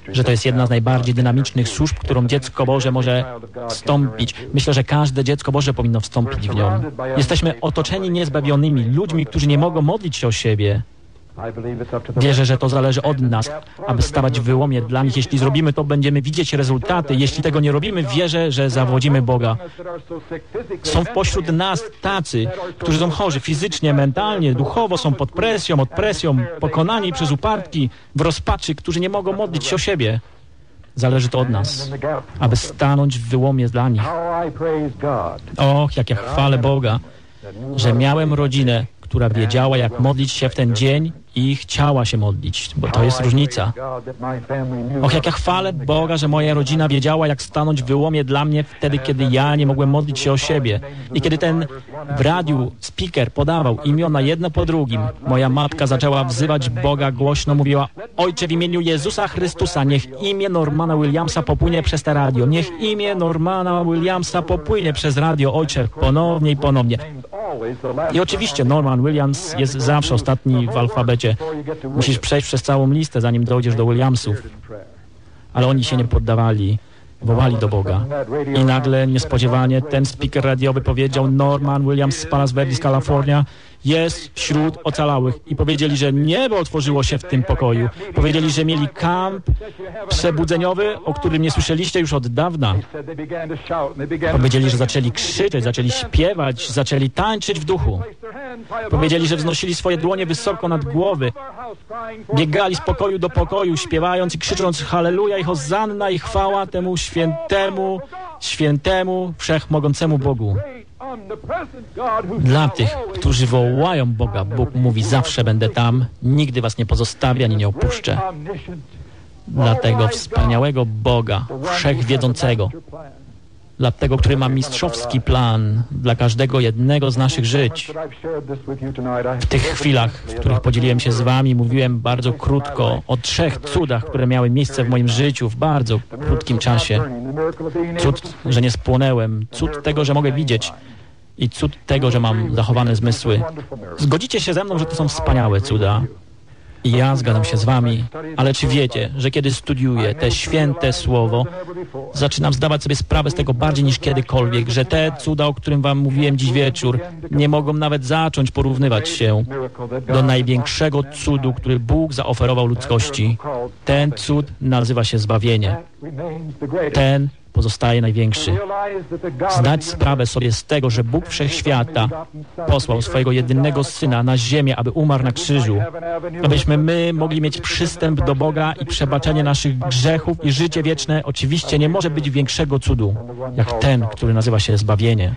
że to jest jedna z najbardziej dynamicznych służb, którą dziecko Boże może wstąpić. Myślę, że każde dziecko Boże powinno wstąpić w nią. Jesteśmy otoczeni niezbawionymi ludźmi, którzy nie mogą modlić się o siebie. Wierzę, że to zależy od nas, aby stawać w wyłomie dla nich. Jeśli zrobimy to, będziemy widzieć rezultaty. Jeśli tego nie robimy, wierzę, że zawodzimy Boga. Są pośród nas tacy, którzy są chorzy fizycznie, mentalnie, duchowo, są pod presją, opresją, pokonani przez upadki, w rozpaczy, którzy nie mogą modlić się o siebie. Zależy to od nas, aby stanąć w wyłomie dla nich. Och, jak ja chwalę Boga, że miałem rodzinę, która wiedziała, jak modlić się w ten dzień i chciała się modlić, bo to jest różnica. Och, jak ja chwalę Boga, że moja rodzina wiedziała, jak stanąć w wyłomie dla mnie wtedy, kiedy ja nie mogłem modlić się o siebie. I kiedy ten w radiu speaker podawał imiona jedno po drugim, moja matka zaczęła wzywać Boga głośno, mówiła: Ojcze, w imieniu Jezusa Chrystusa, niech imię Normana Williamsa popłynie przez te radio. Niech imię Normana Williamsa popłynie przez radio, Ojcze, ponownie i ponownie. I oczywiście Norman Williams jest zawsze ostatni w alfabecie. Musisz przejść przez całą listę, zanim dojdziesz do Williamsów. Ale oni się nie poddawali, wołali do Boga. I nagle, niespodziewanie, ten speaker radiowy powiedział: Norman Williams z Palos Verdes, Kalifornia, jest wśród ocalałych. I powiedzieli, że niebo otworzyło się w tym pokoju. Powiedzieli, że mieli kamp przebudzeniowy, o którym nie słyszeliście już od dawna. Powiedzieli, że zaczęli krzyczeć, zaczęli śpiewać, zaczęli tańczyć w duchu. Powiedzieli, że wznosili swoje dłonie wysoko nad głowy. Biegali z pokoju do pokoju, śpiewając i krzycząc: Halleluja i Hosanna i chwała temu świętemu, wszechmogącemu Bogu. Dla tych, którzy wołają Boga, Bóg mówi: zawsze będę tam, nigdy was nie pozostawię ani nie opuszczę. Dla tego wspaniałego Boga, wszechwiedzącego, dla tego, który ma mistrzowski plan dla każdego jednego z naszych żyć. W tych chwilach, w których podzieliłem się z wami, mówiłem bardzo krótko o 3 cudach, które miały miejsce w moim życiu w bardzo krótkim czasie. Cud, że nie spłonęłem, cud tego, że mogę widzieć i cud tego, że mam zachowane zmysły. Zgodzicie się ze mną, że to są wspaniałe cuda? I ja zgadzam się z wami, ale czy wiecie, że kiedy studiuję te święte słowo, zaczynam zdawać sobie sprawę z tego bardziej niż kiedykolwiek, że te cuda, o którym wam mówiłem dziś wieczór, nie mogą nawet zacząć porównywać się do największego cudu, który Bóg zaoferował ludzkości. Ten cud nazywa się zbawienie. Ten pozostaje największy. Zdać sprawę sobie z tego, że Bóg Wszechświata posłał swojego jedynego Syna na ziemię, aby umarł na krzyżu, abyśmy my mogli mieć przystęp do Boga i przebaczenie naszych grzechów i życie wieczne. Oczywiście nie może być większego cudu, jak ten, który nazywa się zbawienie.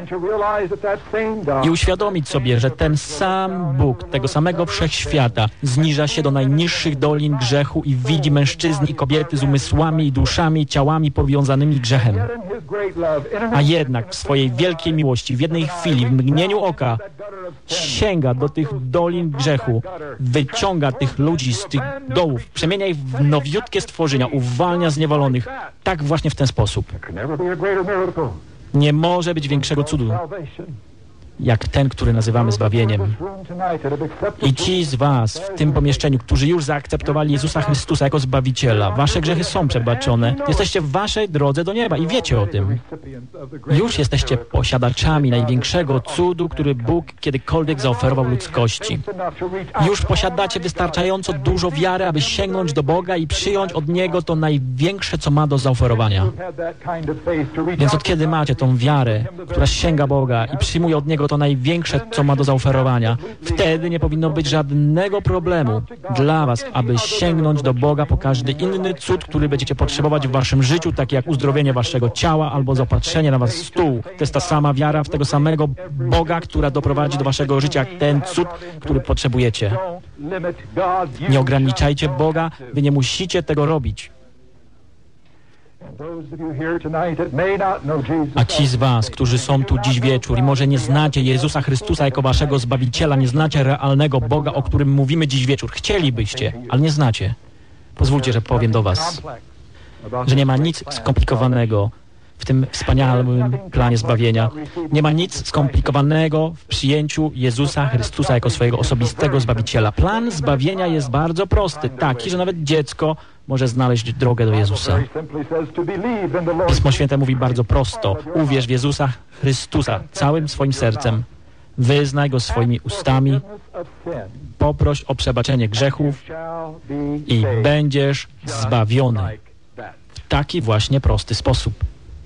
I uświadomić sobie, że ten sam Bóg, tego samego Wszechświata, zniża się do najniższych dolin grzechu i widzi mężczyzn i kobiety z umysłami i duszami i ciałami powiązanymi grzechem. A jednak w swojej wielkiej miłości, w jednej chwili, w mgnieniu oka, sięga do tych dolin grzechu, wyciąga tych ludzi z tych dołów, przemienia ich w nowiutkie stworzenia, uwalnia zniewolonych. Tak właśnie w ten sposób. Nie może być większego cudu, jak ten, który nazywamy zbawieniem. I ci z was w tym pomieszczeniu, którzy już zaakceptowali Jezusa Chrystusa jako Zbawiciela, wasze grzechy są przebaczone, jesteście w waszej drodze do nieba i wiecie o tym. Już jesteście posiadaczami największego cudu, który Bóg kiedykolwiek zaoferował ludzkości. Już posiadacie wystarczająco dużo wiary, aby sięgnąć do Boga i przyjąć od Niego to największe, co ma do zaoferowania. Więc od kiedy macie tą wiarę, która sięga Boga i przyjmuje od Niego to największe, co ma do zaoferowania, wtedy nie powinno być żadnego problemu dla was, aby sięgnąć do Boga po każdy inny cud, który będziecie potrzebować w waszym życiu, tak jak uzdrowienie waszego ciała albo zaopatrzenie na was stół. To jest ta sama wiara w tego samego Boga, która doprowadzi do waszego życia jak ten cud, który potrzebujecie. Nie ograniczajcie Boga, wy nie musicie tego robić. A ci z was, którzy są tu dziś wieczór i może nie znacie Jezusa Chrystusa jako waszego Zbawiciela, nie znacie realnego Boga, o którym mówimy dziś wieczór. Chcielibyście, ale nie znacie. Pozwólcie, że powiem do was, że nie ma nic skomplikowanego w tym wspaniałym planie zbawienia. Nie ma nic skomplikowanego w przyjęciu Jezusa Chrystusa jako swojego osobistego Zbawiciela. Plan zbawienia jest bardzo prosty, taki, że nawet dziecko może znaleźć drogę do Jezusa. Pismo Święte mówi bardzo prosto: uwierz w Jezusa Chrystusa całym swoim sercem, wyznaj Go swoimi ustami, poproś o przebaczenie grzechów i będziesz zbawiony. W taki właśnie prosty sposób.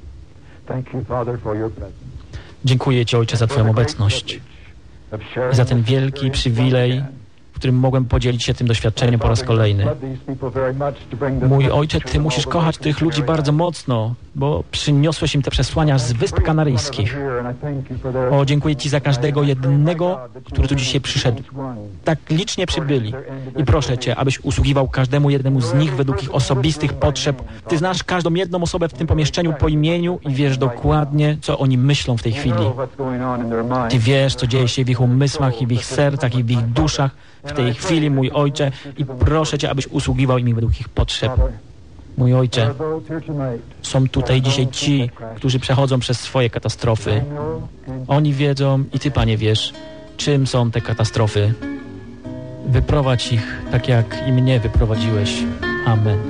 Dziękuję Ci, Ojcze, za Twoją obecność i za ten wielki przywilej, w którym mogłem podzielić się tym doświadczeniem po raz kolejny. Mój Ojcze, Ty musisz kochać tych ludzi bardzo mocno, bo przyniosłeś im te przesłania z Wysp Kanaryjskich. O, dziękuję Ci za każdego jednego, który tu dzisiaj przyszedł. Tak licznie przybyli. I proszę Cię, abyś usługiwał każdemu jednemu z nich według ich osobistych potrzeb. Ty znasz każdą jedną osobę w tym pomieszczeniu po imieniu i wiesz dokładnie, co oni myślą w tej chwili. Ty wiesz, co dzieje się w ich umysłach i w ich sercach i w ich duszach w tej chwili, mój Ojcze, i proszę Cię, abyś usługiwał im według ich potrzeb. Mój Ojcze, są tutaj dzisiaj ci, którzy przechodzą przez swoje katastrofy. Oni wiedzą i Ty, Panie, wiesz, czym są te katastrofy. Wyprowadź ich tak, jak i mnie wyprowadziłeś. Amen.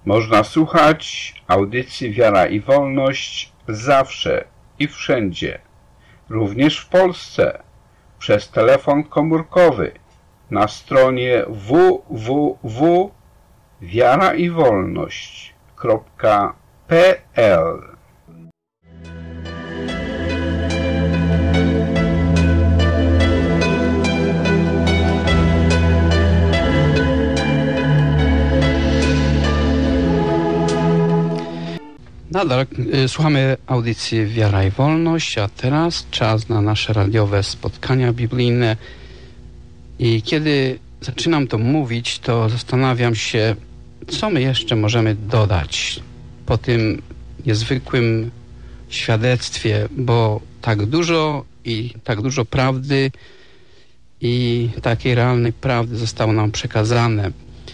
Można słuchać audycji Wiara i Wolność zawsze i wszędzie, również w Polsce, przez telefon komórkowy na stronie www.wiaraiwolność.pl. Nadal słuchamy audycji Wiara i Wolność, a teraz czas na nasze radiowe spotkania biblijne. I kiedy zaczynam to mówić, to zastanawiam się, co my jeszcze możemy dodać po tym niezwykłym świadectwie, bo tak dużo prawdy i takiej realnej prawdy zostało nam przekazane.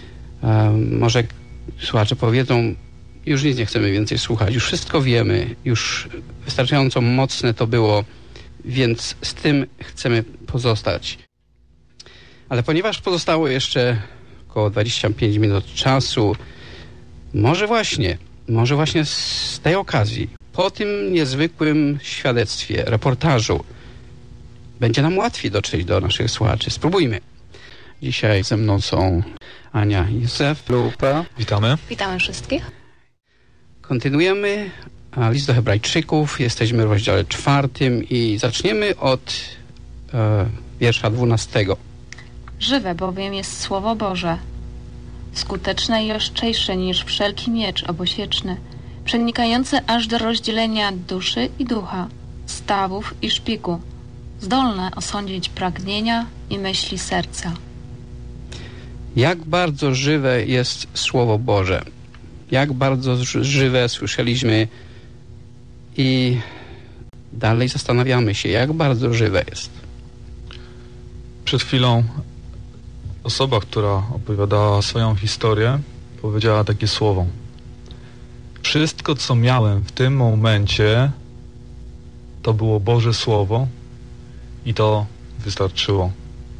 Może słuchacze powiedzą, już nic nie chcemy więcej słuchać, już wszystko wiemy, już wystarczająco mocne to było, więc z tym chcemy pozostać. Ale ponieważ pozostało jeszcze około 25 minut czasu, może właśnie z tej okazji, po tym niezwykłym świadectwie, reportażu, będzie nam łatwiej dotrzeć do naszych słuchaczy. Spróbujmy. Dzisiaj ze mną są Ania i Józef. Lupa. Witamy. Witamy wszystkich. Kontynuujemy list do Hebrajczyków. Jesteśmy w rozdziale 4 i zaczniemy od wiersza 12. Żywe bowiem jest Słowo Boże, skuteczne i ostrzejsze niż wszelki miecz obosieczny, przenikający aż do rozdzielenia duszy i ducha, stawów i szpiku, zdolne osądzić pragnienia i myśli serca. Jak bardzo żywe jest Słowo Boże. Jak bardzo żywe słyszeliśmy i dalej zastanawiamy się, jak bardzo żywe jest. Przed chwilą osoba, która opowiadała swoją historię, powiedziała takie słowo. Wszystko, co miałem w tym momencie, to było Boże Słowo i to wystarczyło.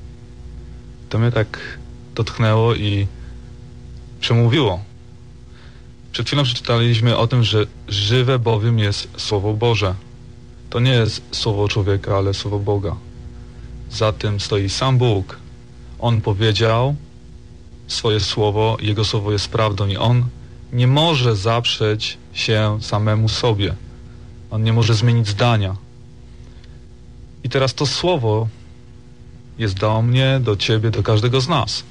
To mnie tak dotknęło i przemówiło. Przed chwilą przeczytaliśmy o tym, że żywe bowiem jest Słowo Boże. To nie jest słowo człowieka, ale słowo Boga. Za tym stoi sam Bóg. On powiedział swoje słowo, Jego słowo jest prawdą i On nie może zaprzeć się samemu sobie. On nie może zmienić zdania. I teraz to słowo jest do mnie, do ciebie, do każdego z nas.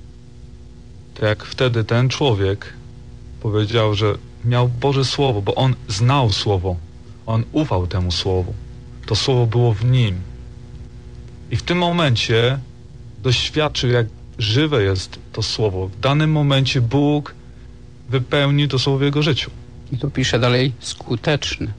Tak jak wtedy ten człowiek powiedział, że miał Boże Słowo, bo on znał Słowo. On ufał temu Słowu. To Słowo było w nim. I w tym momencie doświadczył, jak żywe jest to Słowo. W danym momencie Bóg wypełnił to Słowo w jego życiu. I tu pisze dalej, skuteczny.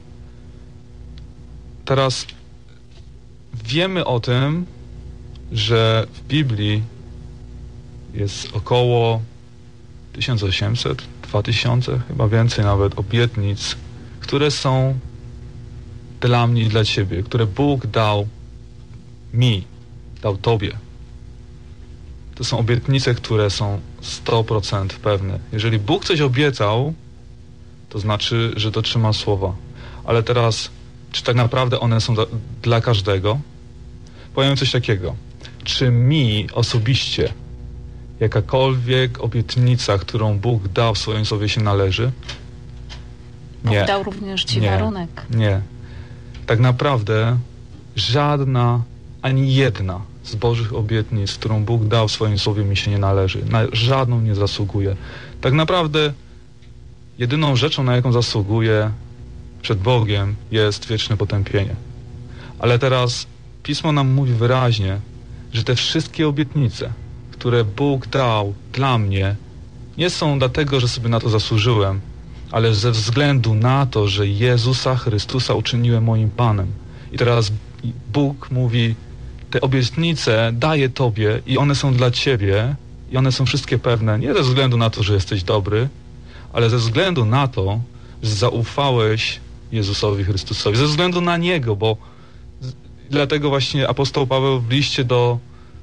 Teraz wiemy o tym, że w Biblii jest około 1800, 2000, chyba więcej nawet, obietnic, które są dla mnie i dla ciebie, które Bóg dał mi, dał tobie. To są obietnice, które są 100% pewne. Jeżeli Bóg coś obiecał, to znaczy, że dotrzyma słowa. Ale teraz, czy tak naprawdę one są dla każdego? Powiem coś takiego. Czy mi osobiście jakakolwiek obietnica, którą Bóg dał w swoim słowie, się należy? Nie. Bóg dał również ci warunek. Nie. Tak naprawdę żadna, ani jedna z Bożych obietnic, którą Bóg dał w swoim słowie, mi się nie należy. Na żadną nie zasługuje. Tak naprawdę jedyną rzeczą, na jaką zasługuje przed Bogiem, jest wieczne potępienie. Ale teraz Pismo nam mówi wyraźnie, że te wszystkie obietnice, które Bóg dał dla mnie, nie są dlatego, że sobie na to zasłużyłem, ale ze względu na to, że Jezusa Chrystusa uczyniłem moim Panem. I teraz Bóg mówi, te obietnice daję Tobie i one są dla Ciebie i one są wszystkie pewne, nie ze względu na to, że jesteś dobry, ale ze względu na to, że zaufałeś Jezusowi Chrystusowi, ze względu na Niego, bo dlatego właśnie apostoł Paweł w liście do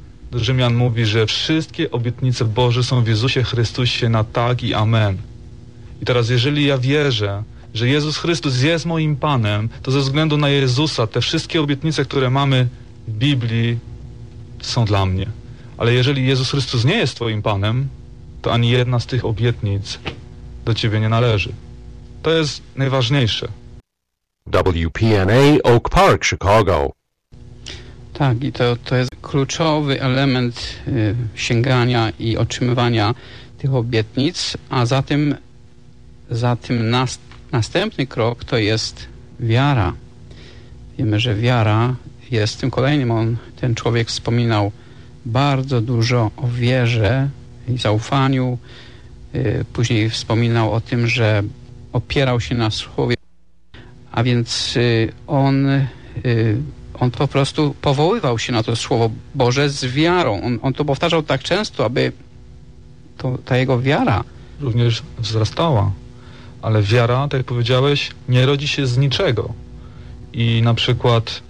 Rzymian mówi, że wszystkie obietnice Boże są w Jezusie Chrystusie na tak i amen. I teraz, jeżeli ja wierzę, że Jezus Chrystus jest moim Panem, to ze względu na Jezusa te wszystkie obietnice, które mamy w Biblii, są dla mnie. Ale jeżeli Jezus Chrystus nie jest twoim Panem, to ani jedna z tych obietnic do ciebie nie należy. To jest najważniejsze. WPNA Oak Park, Chicago. Tak, i to jest kluczowy element sięgania i otrzymywania tych obietnic, a zatem następny krok to jest wiara. Wiemy, że wiara jest tym kolejnym. Ten człowiek wspominał bardzo dużo o wierze i zaufaniu. Później wspominał o tym, że opierał się na słowie, a więc on po prostu powoływał się na to Słowo Boże z wiarą. On to powtarzał tak często, aby ta jego wiara również wzrastała. Ale wiara, tak jak powiedziałeś, nie rodzi się z niczego. I na przykład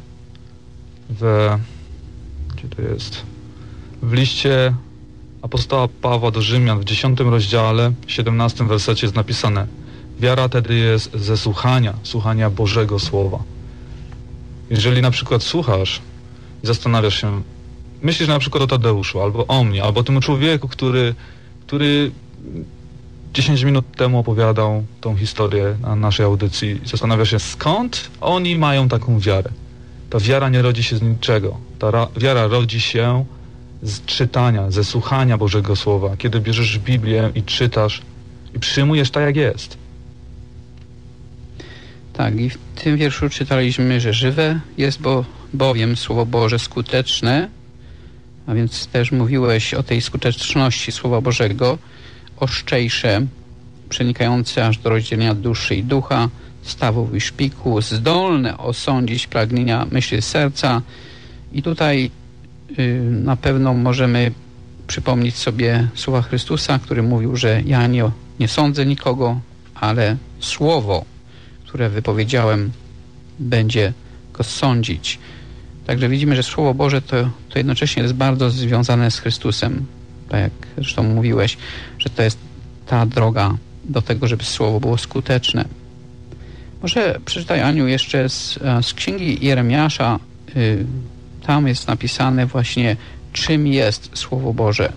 gdzie to jest? W liście apostoła Pawła do Rzymian w 10 rozdziale, 17 wersecie jest napisane: wiara tedy jest ze słuchania Bożego Słowa. Jeżeli na przykład słuchasz i zastanawiasz się, myślisz na przykład o Tadeuszu, albo o mnie, albo o tym człowieku, który 10 minut temu opowiadał tą historię na naszej audycji, i zastanawiasz się, skąd oni mają taką wiarę. Ta wiara nie rodzi się z niczego. Ta wiara rodzi się z czytania, ze słuchania Bożego Słowa. Kiedy bierzesz Biblię i czytasz i przyjmujesz tak, jak jest. Tak, i w tym wierszu czytaliśmy, że żywe jest bowiem Słowo Boże skuteczne, a więc też mówiłeś o tej skuteczności Słowa Bożego, ostrzejsze, przenikające aż do rozdzielenia duszy i ducha, stawów i szpiku, zdolne osądzić pragnienia myśli serca. I tutaj na pewno możemy przypomnieć sobie słowa Chrystusa, który mówił, że ja nie sądzę nikogo, ale słowo, które wypowiedziałem, będzie go sądzić. Także widzimy, że Słowo Boże to jednocześnie jest bardzo związane z Chrystusem. Tak jak zresztą mówiłeś, że to jest ta droga do tego, żeby Słowo było skuteczne. Może przeczytaj, Aniu, jeszcze z Księgi Jeremiasza. Tam jest napisane właśnie, czym jest Słowo Boże.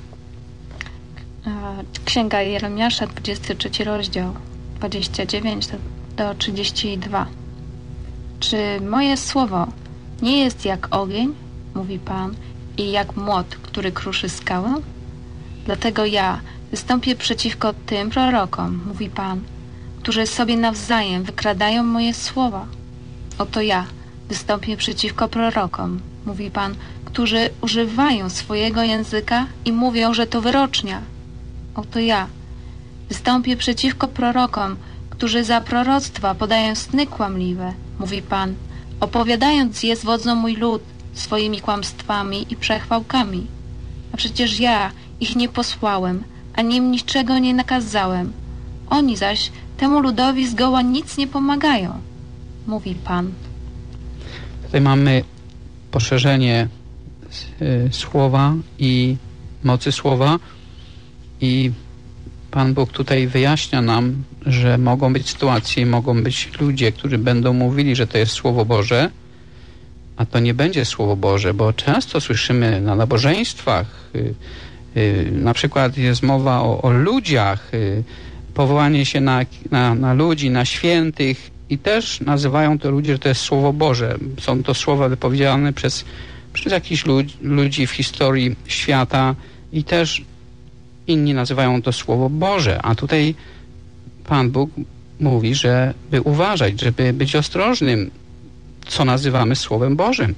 Księga Jeremiasza, 23 rozdział, 29 do 32. Czy moje słowo nie jest jak ogień, mówi Pan, i jak młot, który kruszy skałę? Dlatego ja wystąpię przeciwko tym prorokom, mówi Pan, którzy sobie nawzajem wykradają moje słowa. Oto ja wystąpię przeciwko prorokom, mówi Pan, którzy używają swojego języka i mówią, że to wyrocznia. Oto ja wystąpię przeciwko prorokom, którzy za proroctwa podają sny kłamliwe, mówi Pan, opowiadając je zwodzą mój lud swoimi kłamstwami i przechwałkami. A przecież ja ich nie posłałem, ani im niczego nie nakazałem. Oni zaś temu ludowi zgoła nic nie pomagają, mówi Pan. Tutaj mamy poszerzenie słowa i mocy słowa, i Pan Bóg tutaj wyjaśnia nam, że mogą być sytuacje, mogą być ludzie, którzy będą mówili, że to jest Słowo Boże, a to nie będzie Słowo Boże, bo często słyszymy na nabożeństwach, na przykład jest mowa o ludziach, powołanie się na ludzi, na świętych, i też nazywają to ludzie, że to jest Słowo Boże. Są to słowa wypowiedziane przez jakichś ludzi w historii świata, i też inni nazywają to Słowo Boże. A tutaj Pan Bóg mówi, żeby uważać, żeby być ostrożnym, co nazywamy Słowem Bożym.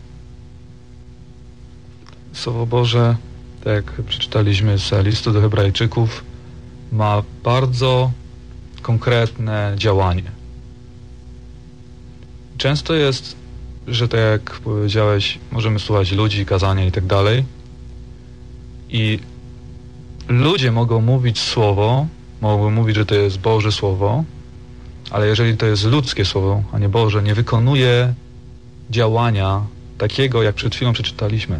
Słowo Boże, tak jak przeczytaliśmy z listu do Hebrajczyków, ma bardzo konkretne działanie. Często jest, że tak jak powiedziałeś, możemy słuchać ludzi, kazania i tak dalej, i ludzie mogą mówić słowo, mogą mówić, że to jest Boże Słowo, ale jeżeli to jest ludzkie słowo, a nie Boże, nie wykonuje działania takiego, jak przed chwilą przeczytaliśmy.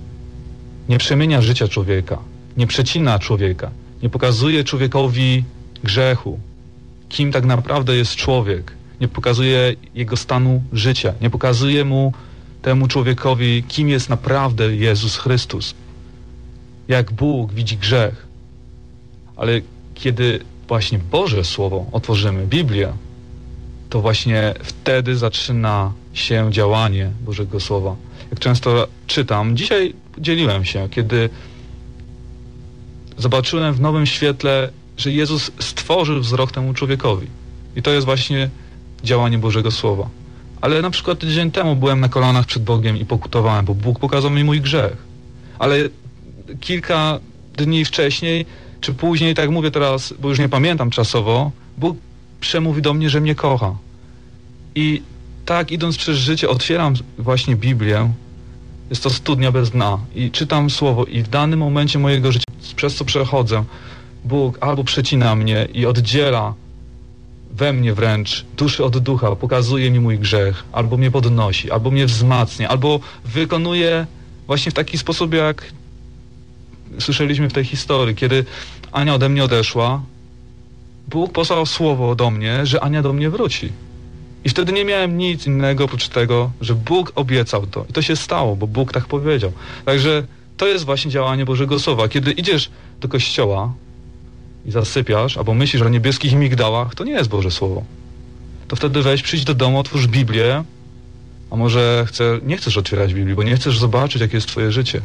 Nie przemienia życia człowieka, nie przecina człowieka, nie pokazuje człowiekowi grzechu, kim tak naprawdę jest człowiek. Nie pokazuje jego stanu życia. Nie pokazuje temu człowiekowi, kim jest naprawdę Jezus Chrystus. Jak Bóg widzi grzech. Ale kiedy właśnie Boże Słowo otworzymy, Biblię, to właśnie wtedy zaczyna się działanie Bożego Słowa. Jak często czytam, dzisiaj dzieliłem się, kiedy zobaczyłem w nowym świetle, że Jezus stworzył wzrok temu człowiekowi. I to jest właśnie działanie Bożego Słowa. Ale na przykład tydzień temu byłem na kolanach przed Bogiem i pokutowałem, bo Bóg pokazał mi mój grzech. Ale kilka dni wcześniej, czy później, tak jak mówię teraz, bo już nie pamiętam czasowo, Bóg przemówi do mnie, że mnie kocha. I tak idąc przez życie, otwieram właśnie Biblię. Jest to studnia bez dna. I czytam Słowo i w danym momencie mojego życia, przez co przechodzę, Bóg albo przecina mnie i oddziela we mnie wręcz duszy od ducha, pokazuje mi mój grzech, albo mnie podnosi, albo mnie wzmacnia, albo wykonuje właśnie w taki sposób, jak słyszeliśmy w tej historii, kiedy Ania ode mnie odeszła, Bóg posłał słowo do mnie, że Ania do mnie wróci. I wtedy nie miałem nic innego oprócz tego, że Bóg obiecał to. I to się stało, bo Bóg tak powiedział. Także to jest właśnie działanie Bożego Słowa. Kiedy idziesz do kościoła i zasypiasz, albo myślisz o niebieskich migdałach, to nie jest Boże Słowo. To wtedy przyjdź do domu, otwórz Biblię, a może nie chcesz otwierać Biblii, bo nie chcesz zobaczyć, jakie jest twoje życie.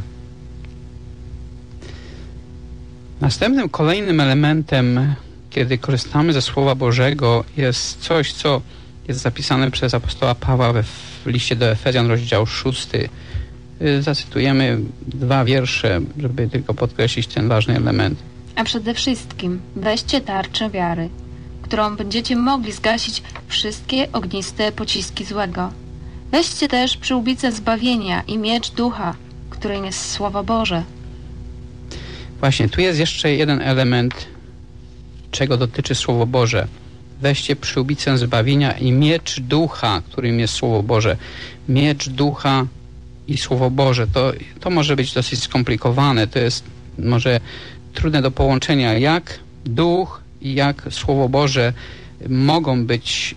Następnym, kolejnym elementem, kiedy korzystamy ze Słowa Bożego, jest coś, co jest zapisane przez apostoła Pawła w liście do Efezjan, rozdział 6. Zacytujemy 2 wiersze, żeby tylko podkreślić ten ważny element. A przede wszystkim weźcie tarczę wiary, którą będziecie mogli zgasić wszystkie ogniste pociski złego. Weźcie też przyłbicę zbawienia i miecz ducha, którym jest Słowo Boże. Właśnie, tu jest jeszcze jeden element, czego dotyczy Słowo Boże. Weźcie przyłbicę zbawienia i miecz ducha, którym jest Słowo Boże. Miecz ducha i Słowo Boże. To może być dosyć skomplikowane. To jest może trudne do połączenia. Jak duch i jak Słowo Boże mogą być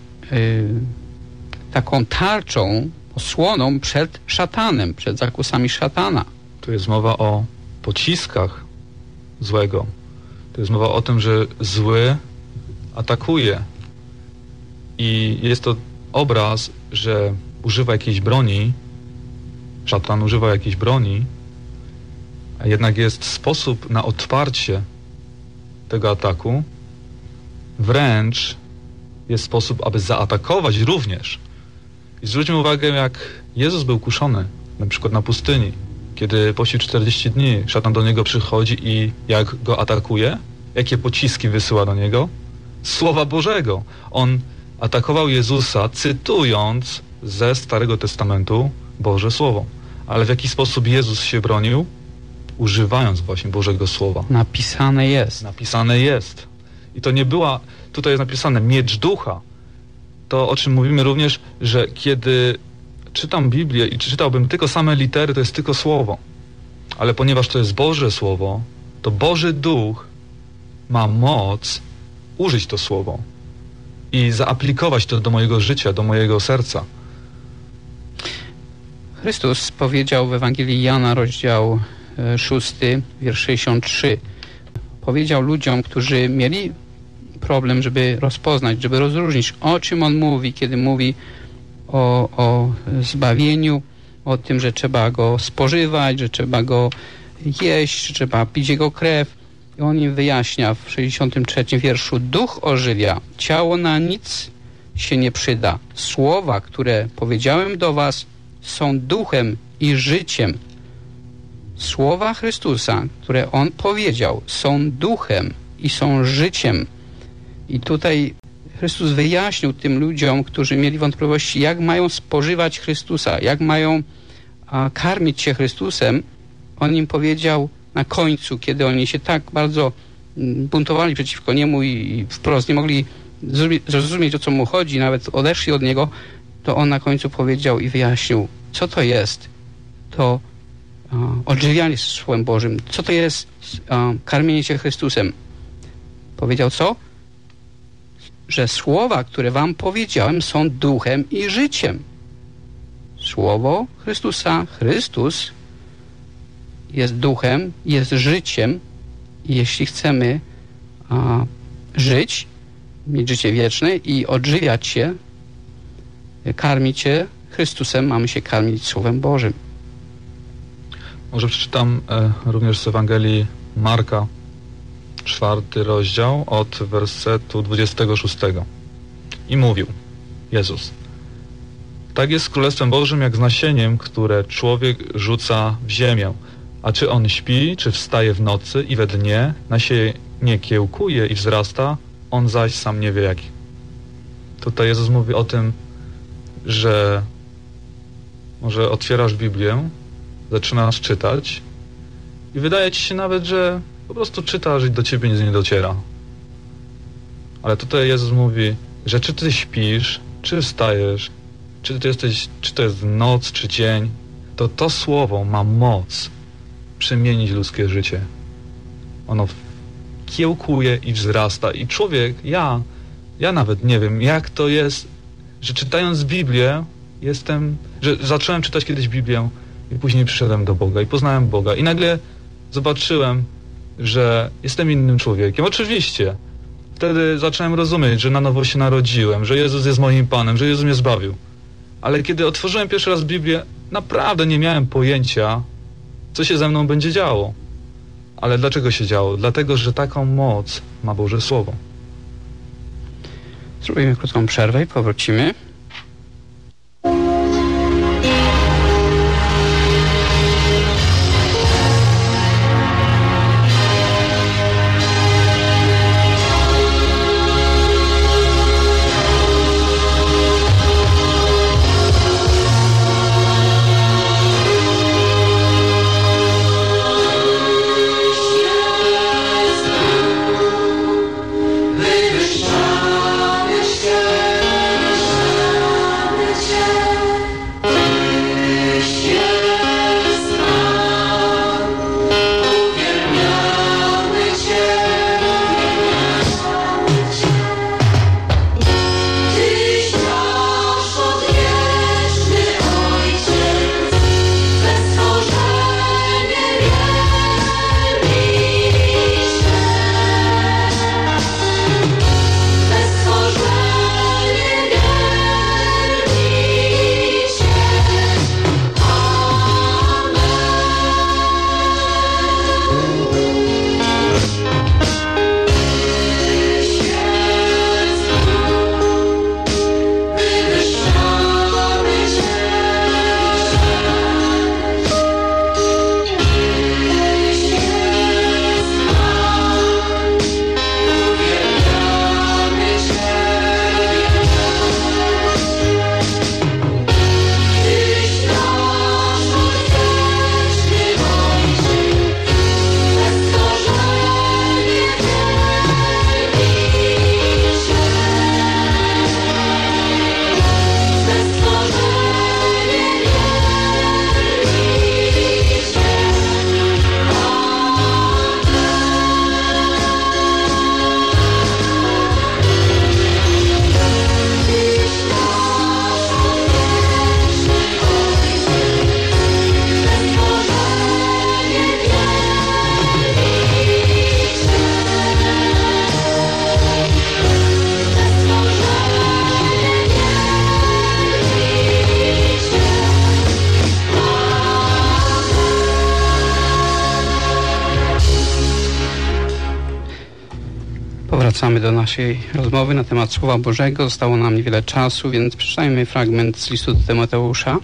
taką tarczą, osłoną przed szatanem, przed zakusami szatana. Tu jest mowa o pociskach złego. To jest mowa o tym, że zły atakuje. I jest to obraz, że używa jakiejś broni, szatan używa jakiejś broni, a jednak jest sposób na odparcie tego ataku. Wręcz jest sposób, aby zaatakować również. I zwróćmy uwagę, jak Jezus był kuszony, na przykład na pustyni, kiedy pościł 40 dni, szatan do niego przychodzi i jak go atakuje, jakie pociski wysyła do niego? Słowa Bożego. On atakował Jezusa, cytując ze Starego Testamentu Boże Słowo. Ale w jaki sposób Jezus się bronił? Używając właśnie Bożego Słowa. Napisane jest. Napisane jest. I to nie była, tutaj jest napisane miecz ducha. To, o czym mówimy również, że kiedy czytam Biblię i czytałbym tylko same litery, to jest tylko Słowo. Ale ponieważ to jest Boże Słowo, to Boży Duch ma moc użyć to Słowo i zaaplikować to do mojego życia, do mojego serca. Chrystus powiedział w Ewangelii Jana, rozdział 6, wiersz 63. Powiedział ludziom, którzy mieli problem, żeby rozpoznać, żeby rozróżnić, o czym On mówi, kiedy mówi o zbawieniu, o tym, że trzeba Go spożywać, że trzeba Go jeść, że trzeba pić Jego krew. I On im wyjaśnia w 63 wierszu: Duch ożywia, ciało na nic się nie przyda. Słowa, które powiedziałem do was, są duchem i życiem. Słowa Chrystusa, które On powiedział, są duchem i są życiem. I tutaj Chrystus wyjaśnił tym ludziom, którzy mieli wątpliwości, jak mają spożywać Chrystusa, jak mają karmić się Chrystusem. On im powiedział na końcu, kiedy oni się tak bardzo buntowali przeciwko Niemu i wprost nie mogli zrozumieć, o co Mu chodzi, nawet odeszli od Niego, to On na końcu powiedział i wyjaśnił, co to jest to odżywianie Słowem Bożym, co to jest karmienie się Chrystusem. Powiedział co? że słowa, które wam powiedziałem, są duchem i życiem. Słowo Chrystusa, Chrystus jest duchem, jest życiem i jeśli chcemy żyć, mieć życie wieczne i odżywiać się, karmić się Chrystusem, mamy się karmić Słowem Bożym. Może przeczytam również z Ewangelii Marka, 4 rozdział, od wersetu 26. I mówił Jezus: tak jest z Królestwem Bożym jak z nasieniem, które człowiek rzuca w ziemię. A czy on śpi, czy wstaje w nocy i we dnie, nasienie kiełkuje i wzrasta, on zaś sam nie wie jaki. Tutaj Jezus mówi o tym, że może otwierasz Biblię, zaczynasz czytać i wydaje ci się nawet, że po prostu czytasz i do ciebie nic nie dociera. Ale tutaj Jezus mówi, że czy ty śpisz, czy wstajesz, czy to jest noc, czy dzień, to słowo ma moc przemienić ludzkie życie. Ono kiełkuje i wzrasta. I człowiek, ja nawet nie wiem, jak to jest, że czytając Biblię, że zacząłem czytać kiedyś Biblię i później przyszedłem do Boga i poznałem Boga. I nagle zobaczyłem, że jestem innym człowiekiem. Oczywiście. Wtedy zacząłem rozumieć, że na nowo się narodziłem, że Jezus jest moim Panem, że Jezus mnie zbawił. Ale kiedy otworzyłem pierwszy raz Biblię, naprawdę nie miałem pojęcia, co się ze mną będzie działo. Ale dlaczego się działo? Dlatego, że taką moc ma Boże Słowo. Zrobimy krótką przerwę i powrócimy. Wracamy do naszej rozmowy na temat Słowa Bożego. Zostało nam niewiele czasu, więc przeczytajmy fragment z listu do Tymoteusza.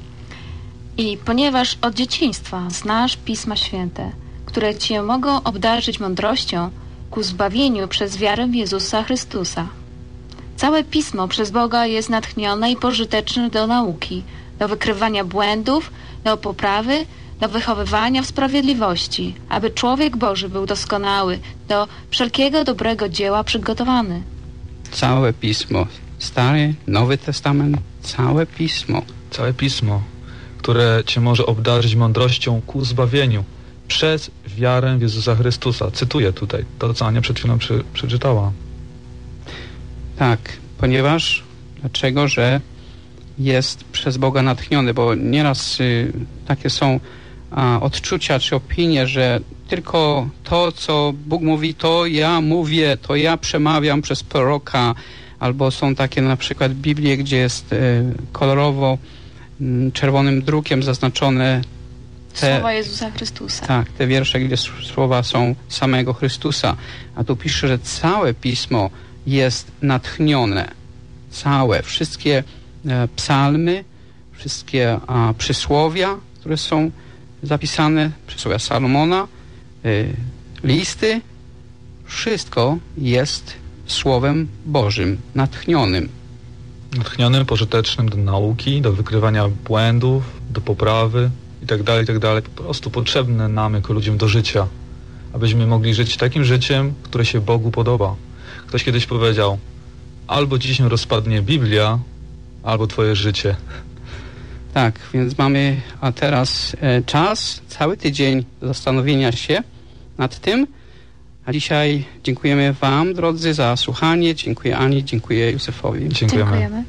I ponieważ od dzieciństwa znasz Pisma Święte, które cię mogą obdarzyć mądrością ku zbawieniu przez wiarę w Jezusa Chrystusa. Całe Pismo przez Boga jest natchnione i pożyteczne do nauki, do wykrywania błędów, do poprawy, do wychowywania w sprawiedliwości, aby człowiek Boży był doskonały, do wszelkiego dobrego dzieła przygotowany. Całe Pismo, Stary, Nowy Testament, całe Pismo. Całe Pismo, które cię może obdarzyć mądrością ku zbawieniu przez wiarę w Jezusa Chrystusa. Cytuję tutaj to, co Ania przed chwilą przeczytała. Tak, ponieważ, dlaczego, że jest przez Boga natchniony, bo nieraz takie są odczucia czy opinie, że tylko to, co Bóg mówi, to ja mówię, to ja przemawiam przez proroka, albo są takie na przykład Biblie, gdzie jest kolorowo czerwonym drukiem zaznaczone słowa Jezusa Chrystusa. Tak, te wiersze, gdzie słowa są samego Chrystusa. A tu pisze, że całe Pismo jest natchnione. Całe, wszystkie psalmy, wszystkie przysłowia, które są zapisane, przysłowia Salomona, listy, wszystko jest Słowem Bożym, natchnionym. Natchnionym, pożytecznym do nauki, do wykrywania błędów, do poprawy itd., itd. Po prostu potrzebne nam jako ludziom do życia, abyśmy mogli żyć takim życiem, które się Bogu podoba. Ktoś kiedyś powiedział, albo ci się rozpadnie Biblia, albo twoje życie. Tak, więc mamy teraz czas, cały tydzień zastanowienia się nad tym. A dzisiaj dziękujemy wam, drodzy, za słuchanie. Dziękuję Ani, dziękuję Józefowi. Dziękujemy.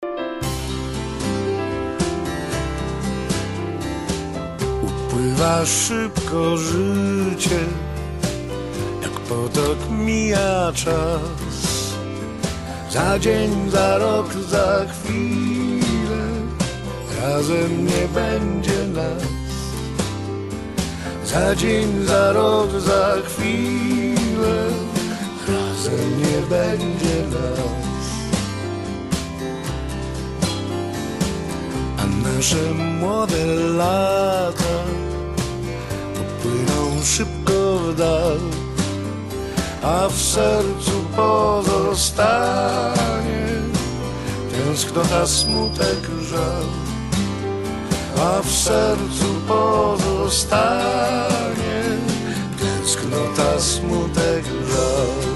Upływa szybko życie, jak potok mija czas. Za dzień, za rok, za chwilę razem nie będzie nas. Za dzień, za rok, za chwilę razem nie będzie nas. A nasze młode lata popłyną szybko w dal, a w sercu pozostanie tęsknota, smutek, żal. A w sercu pozostanie tęsknota, smutek, żal.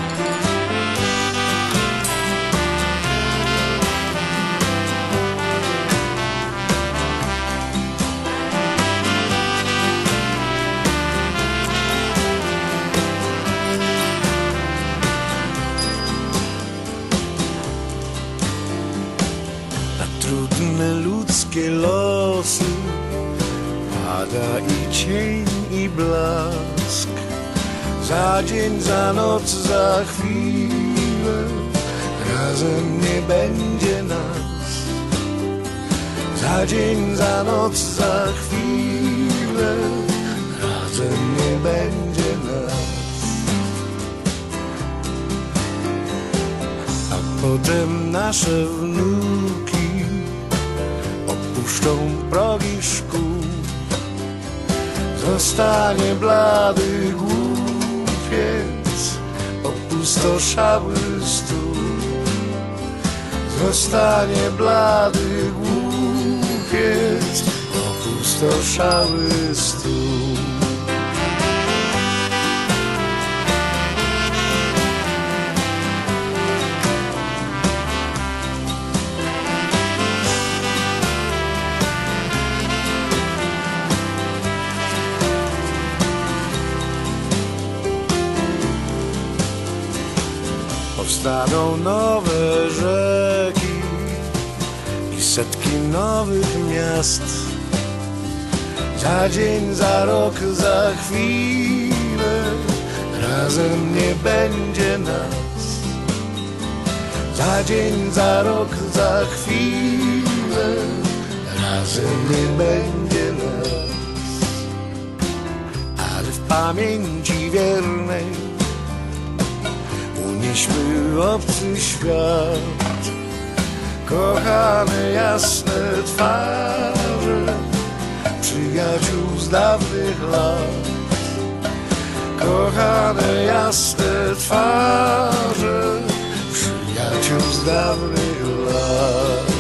Trudne ludzkie losy, pada i cień, i blask. Za dzień, za noc, za chwilę razem nie będzie nas. Za dzień, za noc, za chwilę razem nie będzie nas. A potem nasze wnuki opuszczą progi szkół. Zostanie blady głupiec, opustoszały stół. Zostanie blady głupiec, opustoszały stół. Powstaną nowe rzeki i setki nowych miast. Za dzień, za rok, za chwilę razem nie będzie nas. Za dzień, za rok, za chwilę razem nie będzie nas. Ale w pamięci wiernej unieśmy obcy świat, kochane jasne twarze przyjaciół z dawnych lat. Kochane jasne twarze przyjaciół z dawnych lat.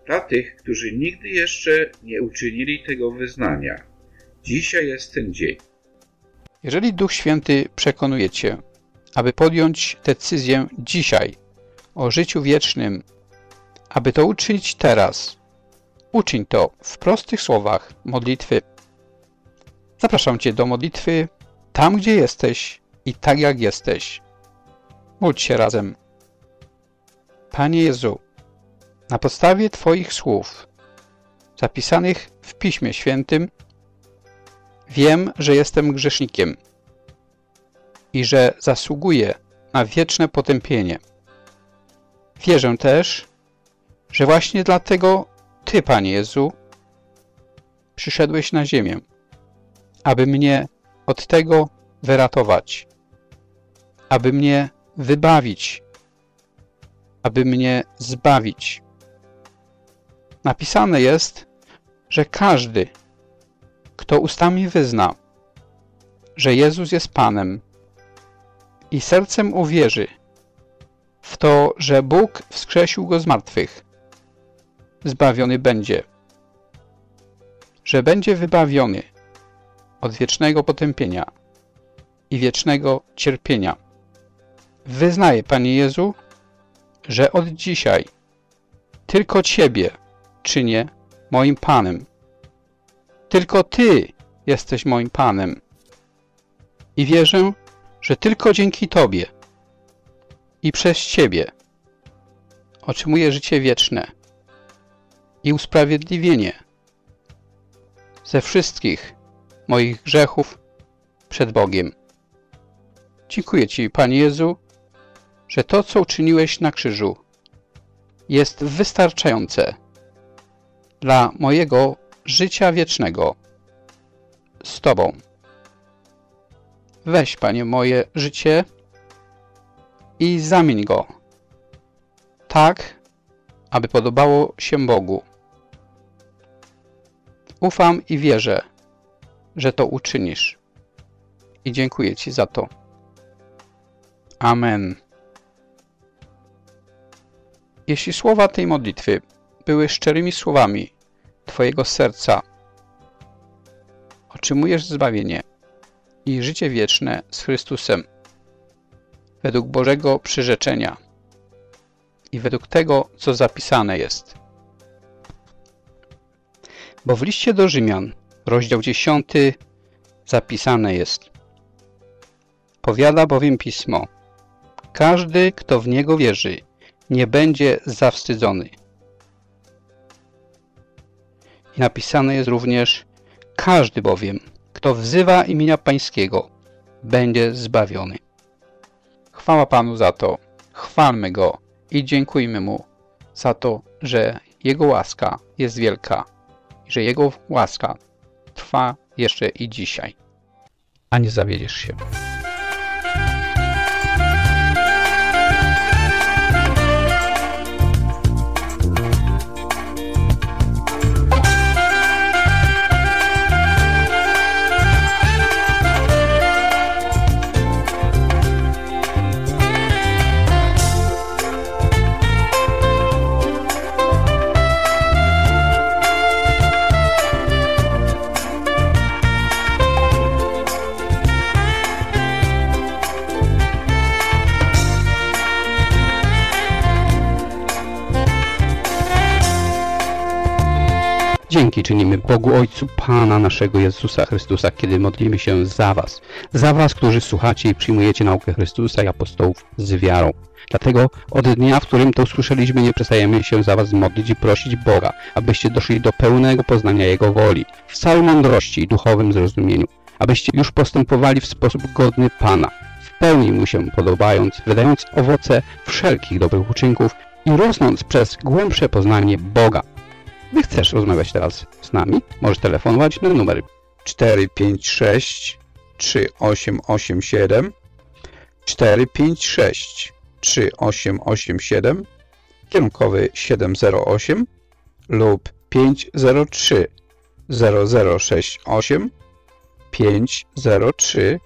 dla tych, którzy nigdy jeszcze nie uczynili tego wyznania. Dzisiaj jest ten dzień. Jeżeli Duch Święty przekonuje Cię, aby podjąć decyzję dzisiaj o życiu wiecznym, aby to uczynić teraz, uczyń to w prostych słowach modlitwy. Zapraszam Cię do modlitwy tam, gdzie jesteś i tak jak jesteś. Módl się razem. Panie Jezu, na podstawie Twoich słów, zapisanych w Piśmie Świętym, wiem, że jestem grzesznikiem i że zasługuję na wieczne potępienie. Wierzę też, że właśnie dlatego Ty, Panie Jezu, przyszedłeś na ziemię, aby mnie od tego wyratować, aby mnie wybawić, aby mnie zbawić. Napisane jest, że każdy, kto ustami wyzna, że Jezus jest Panem i sercem uwierzy w to, że Bóg wskrzesił Go z martwych, zbawiony będzie, że będzie wybawiony od wiecznego potępienia i wiecznego cierpienia. Wyznaję, Panie Jezu, że od dzisiaj tylko Ciebie czynię moim Panem. Tylko Ty jesteś moim Panem. I wierzę, że tylko dzięki Tobie i przez Ciebie otrzymuję życie wieczne i usprawiedliwienie ze wszystkich moich grzechów przed Bogiem. Dziękuję Ci, Panie Jezu, że to, co uczyniłeś na krzyżu, jest wystarczające dla mojego życia wiecznego z Tobą. Weź, Panie, moje życie i zamień go tak, aby podobało się Bogu. Ufam i wierzę, że to uczynisz. I dziękuję Ci za to. Amen. Jeśli słowa tej modlitwy były szczerymi słowami Twojego serca, otrzymujesz zbawienie i życie wieczne z Chrystusem według Bożego przyrzeczenia i według tego, co zapisane jest. Bo w liście do Rzymian, rozdział 10, zapisane jest: powiada bowiem Pismo, każdy, kto w Niego wierzy, nie będzie zawstydzony. I napisane jest również: każdy bowiem, kto wzywa imienia Pańskiego, będzie zbawiony. Chwała Panu za to, chwalmy Go i dziękujmy Mu za to, że Jego łaska jest wielka i że Jego łaska trwa jeszcze i dzisiaj. A nie zawiedziesz się. Dzięki czynimy Bogu Ojcu Pana naszego Jezusa Chrystusa, kiedy modlimy się za Was, którzy słuchacie i przyjmujecie naukę Chrystusa i apostołów z wiarą. Dlatego od dnia, w którym to usłyszeliśmy, nie przestajemy się za Was modlić i prosić Boga, abyście doszli do pełnego poznania Jego woli, w całej mądrości i duchowym zrozumieniu, abyście już postępowali w sposób godny Pana, w pełni Mu się podobając, wydając owoce wszelkich dobrych uczynków i rosnąc przez głębsze poznanie Boga. Gdy chcesz rozmawiać teraz z nami, możesz telefonować na numer 456 3887 456 3887 kierunkowy 708 lub 503 0068 503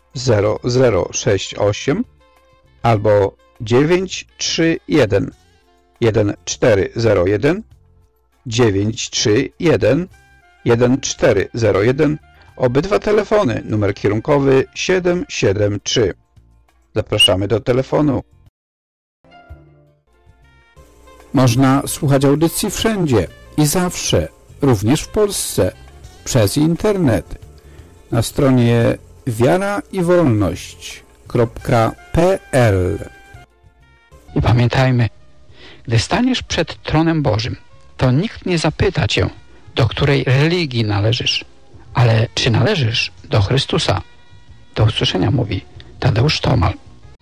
0068 albo 931 1401 931 1401. Obydwa telefony, numer kierunkowy 773. Zapraszamy do telefonu. Można słuchać audycji wszędzie i zawsze, również w Polsce, przez internet. Na stronie wiaraiwolność.pl. I pamiętajmy, gdy staniesz przed tronem Bożym, to nikt nie zapyta cię, do której religii należysz, ale czy należysz do Chrystusa. Do usłyszenia, mówi Tadeusz Tomal.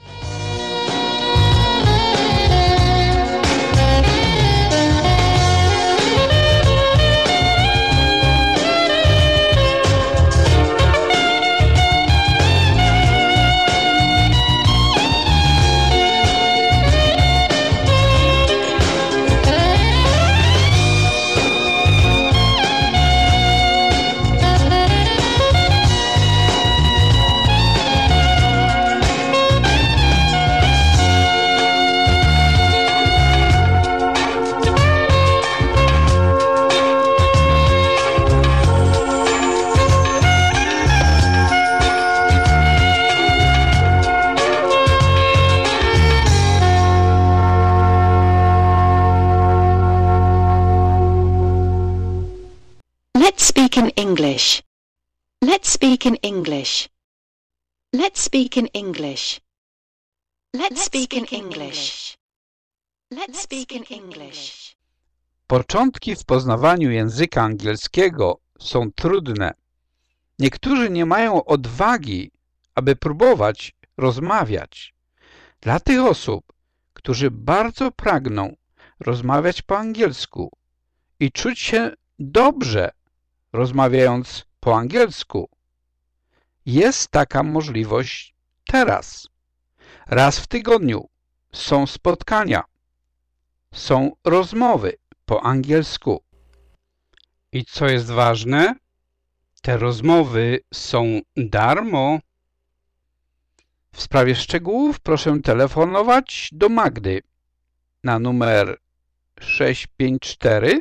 Let's speak in English. Let's speak in English. Let's speak in English. Let's speak in English. Let's speak in English. Początki w poznawaniu języka angielskiego są trudne. Niektórzy nie mają odwagi, aby próbować rozmawiać. Dla tych osób, którzy bardzo pragną rozmawiać po angielsku i czuć się dobrze rozmawiając po angielsku, jest taka możliwość teraz. Raz w tygodniu są spotkania, są rozmowy po angielsku. I co jest ważne, te rozmowy są darmo. W sprawie szczegółów proszę telefonować do Magdy na numer 654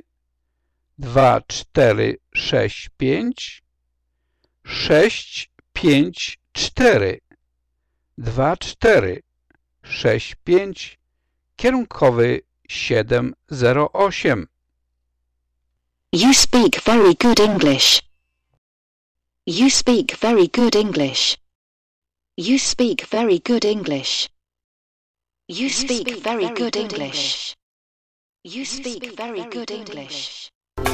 2465 654 2465 kierunkowy 708. You speak very good English. You speak very good English. You speak very good English. You speak very good English. You speak very good English.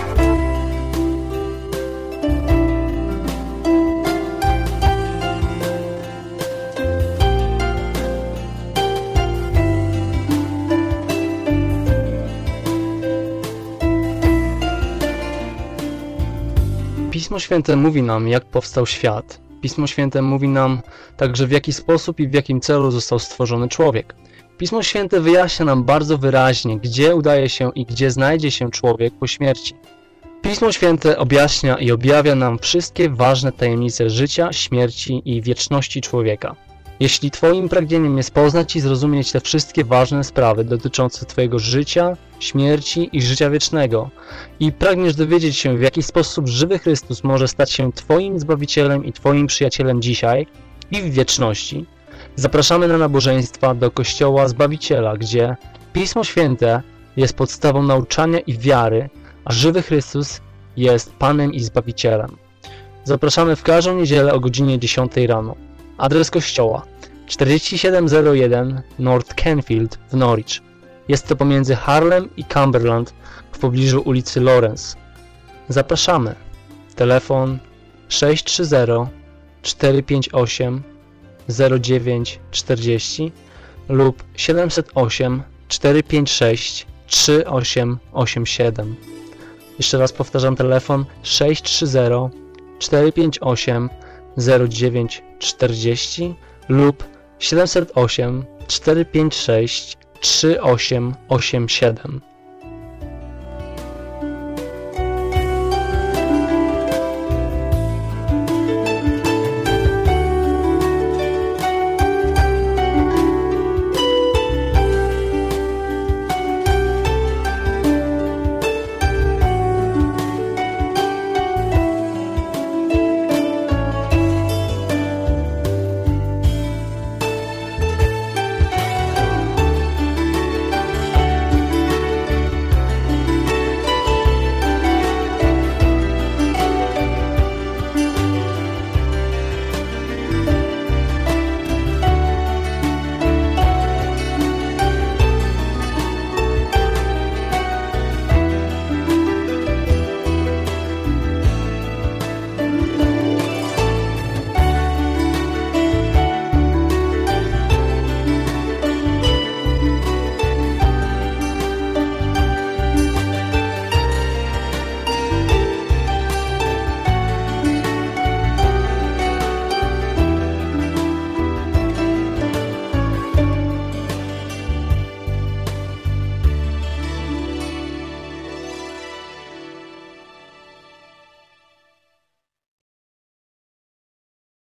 Pismo Święte mówi nam, jak powstał świat. Pismo Święte mówi nam także, w jaki sposób i w jakim celu został stworzony człowiek. Pismo Święte wyjaśnia nam bardzo wyraźnie, gdzie udaje się i gdzie znajdzie się człowiek po śmierci. Pismo Święte objaśnia i objawia nam wszystkie ważne tajemnice życia, śmierci i wieczności człowieka. Jeśli Twoim pragnieniem jest poznać i zrozumieć te wszystkie ważne sprawy dotyczące Twojego życia, śmierci i życia wiecznego i pragniesz dowiedzieć się, w jaki sposób żywy Chrystus może stać się Twoim Zbawicielem i Twoim przyjacielem dzisiaj i w wieczności, zapraszamy na nabożeństwa do Kościoła Zbawiciela, gdzie Pismo Święte jest podstawą nauczania i wiary, a żywy Chrystus jest Panem i Zbawicielem. Zapraszamy w każdą niedzielę o godzinie 10 rano. Adres kościoła 4701 North Canfield w Norwich. Jest to pomiędzy Harlem i Cumberland w pobliżu ulicy Lawrence. Zapraszamy. Telefon 630 458 0940 lub 708 456 3887. Jeszcze raz powtarzam, telefon 630 458 0940 lub 708 456 3887.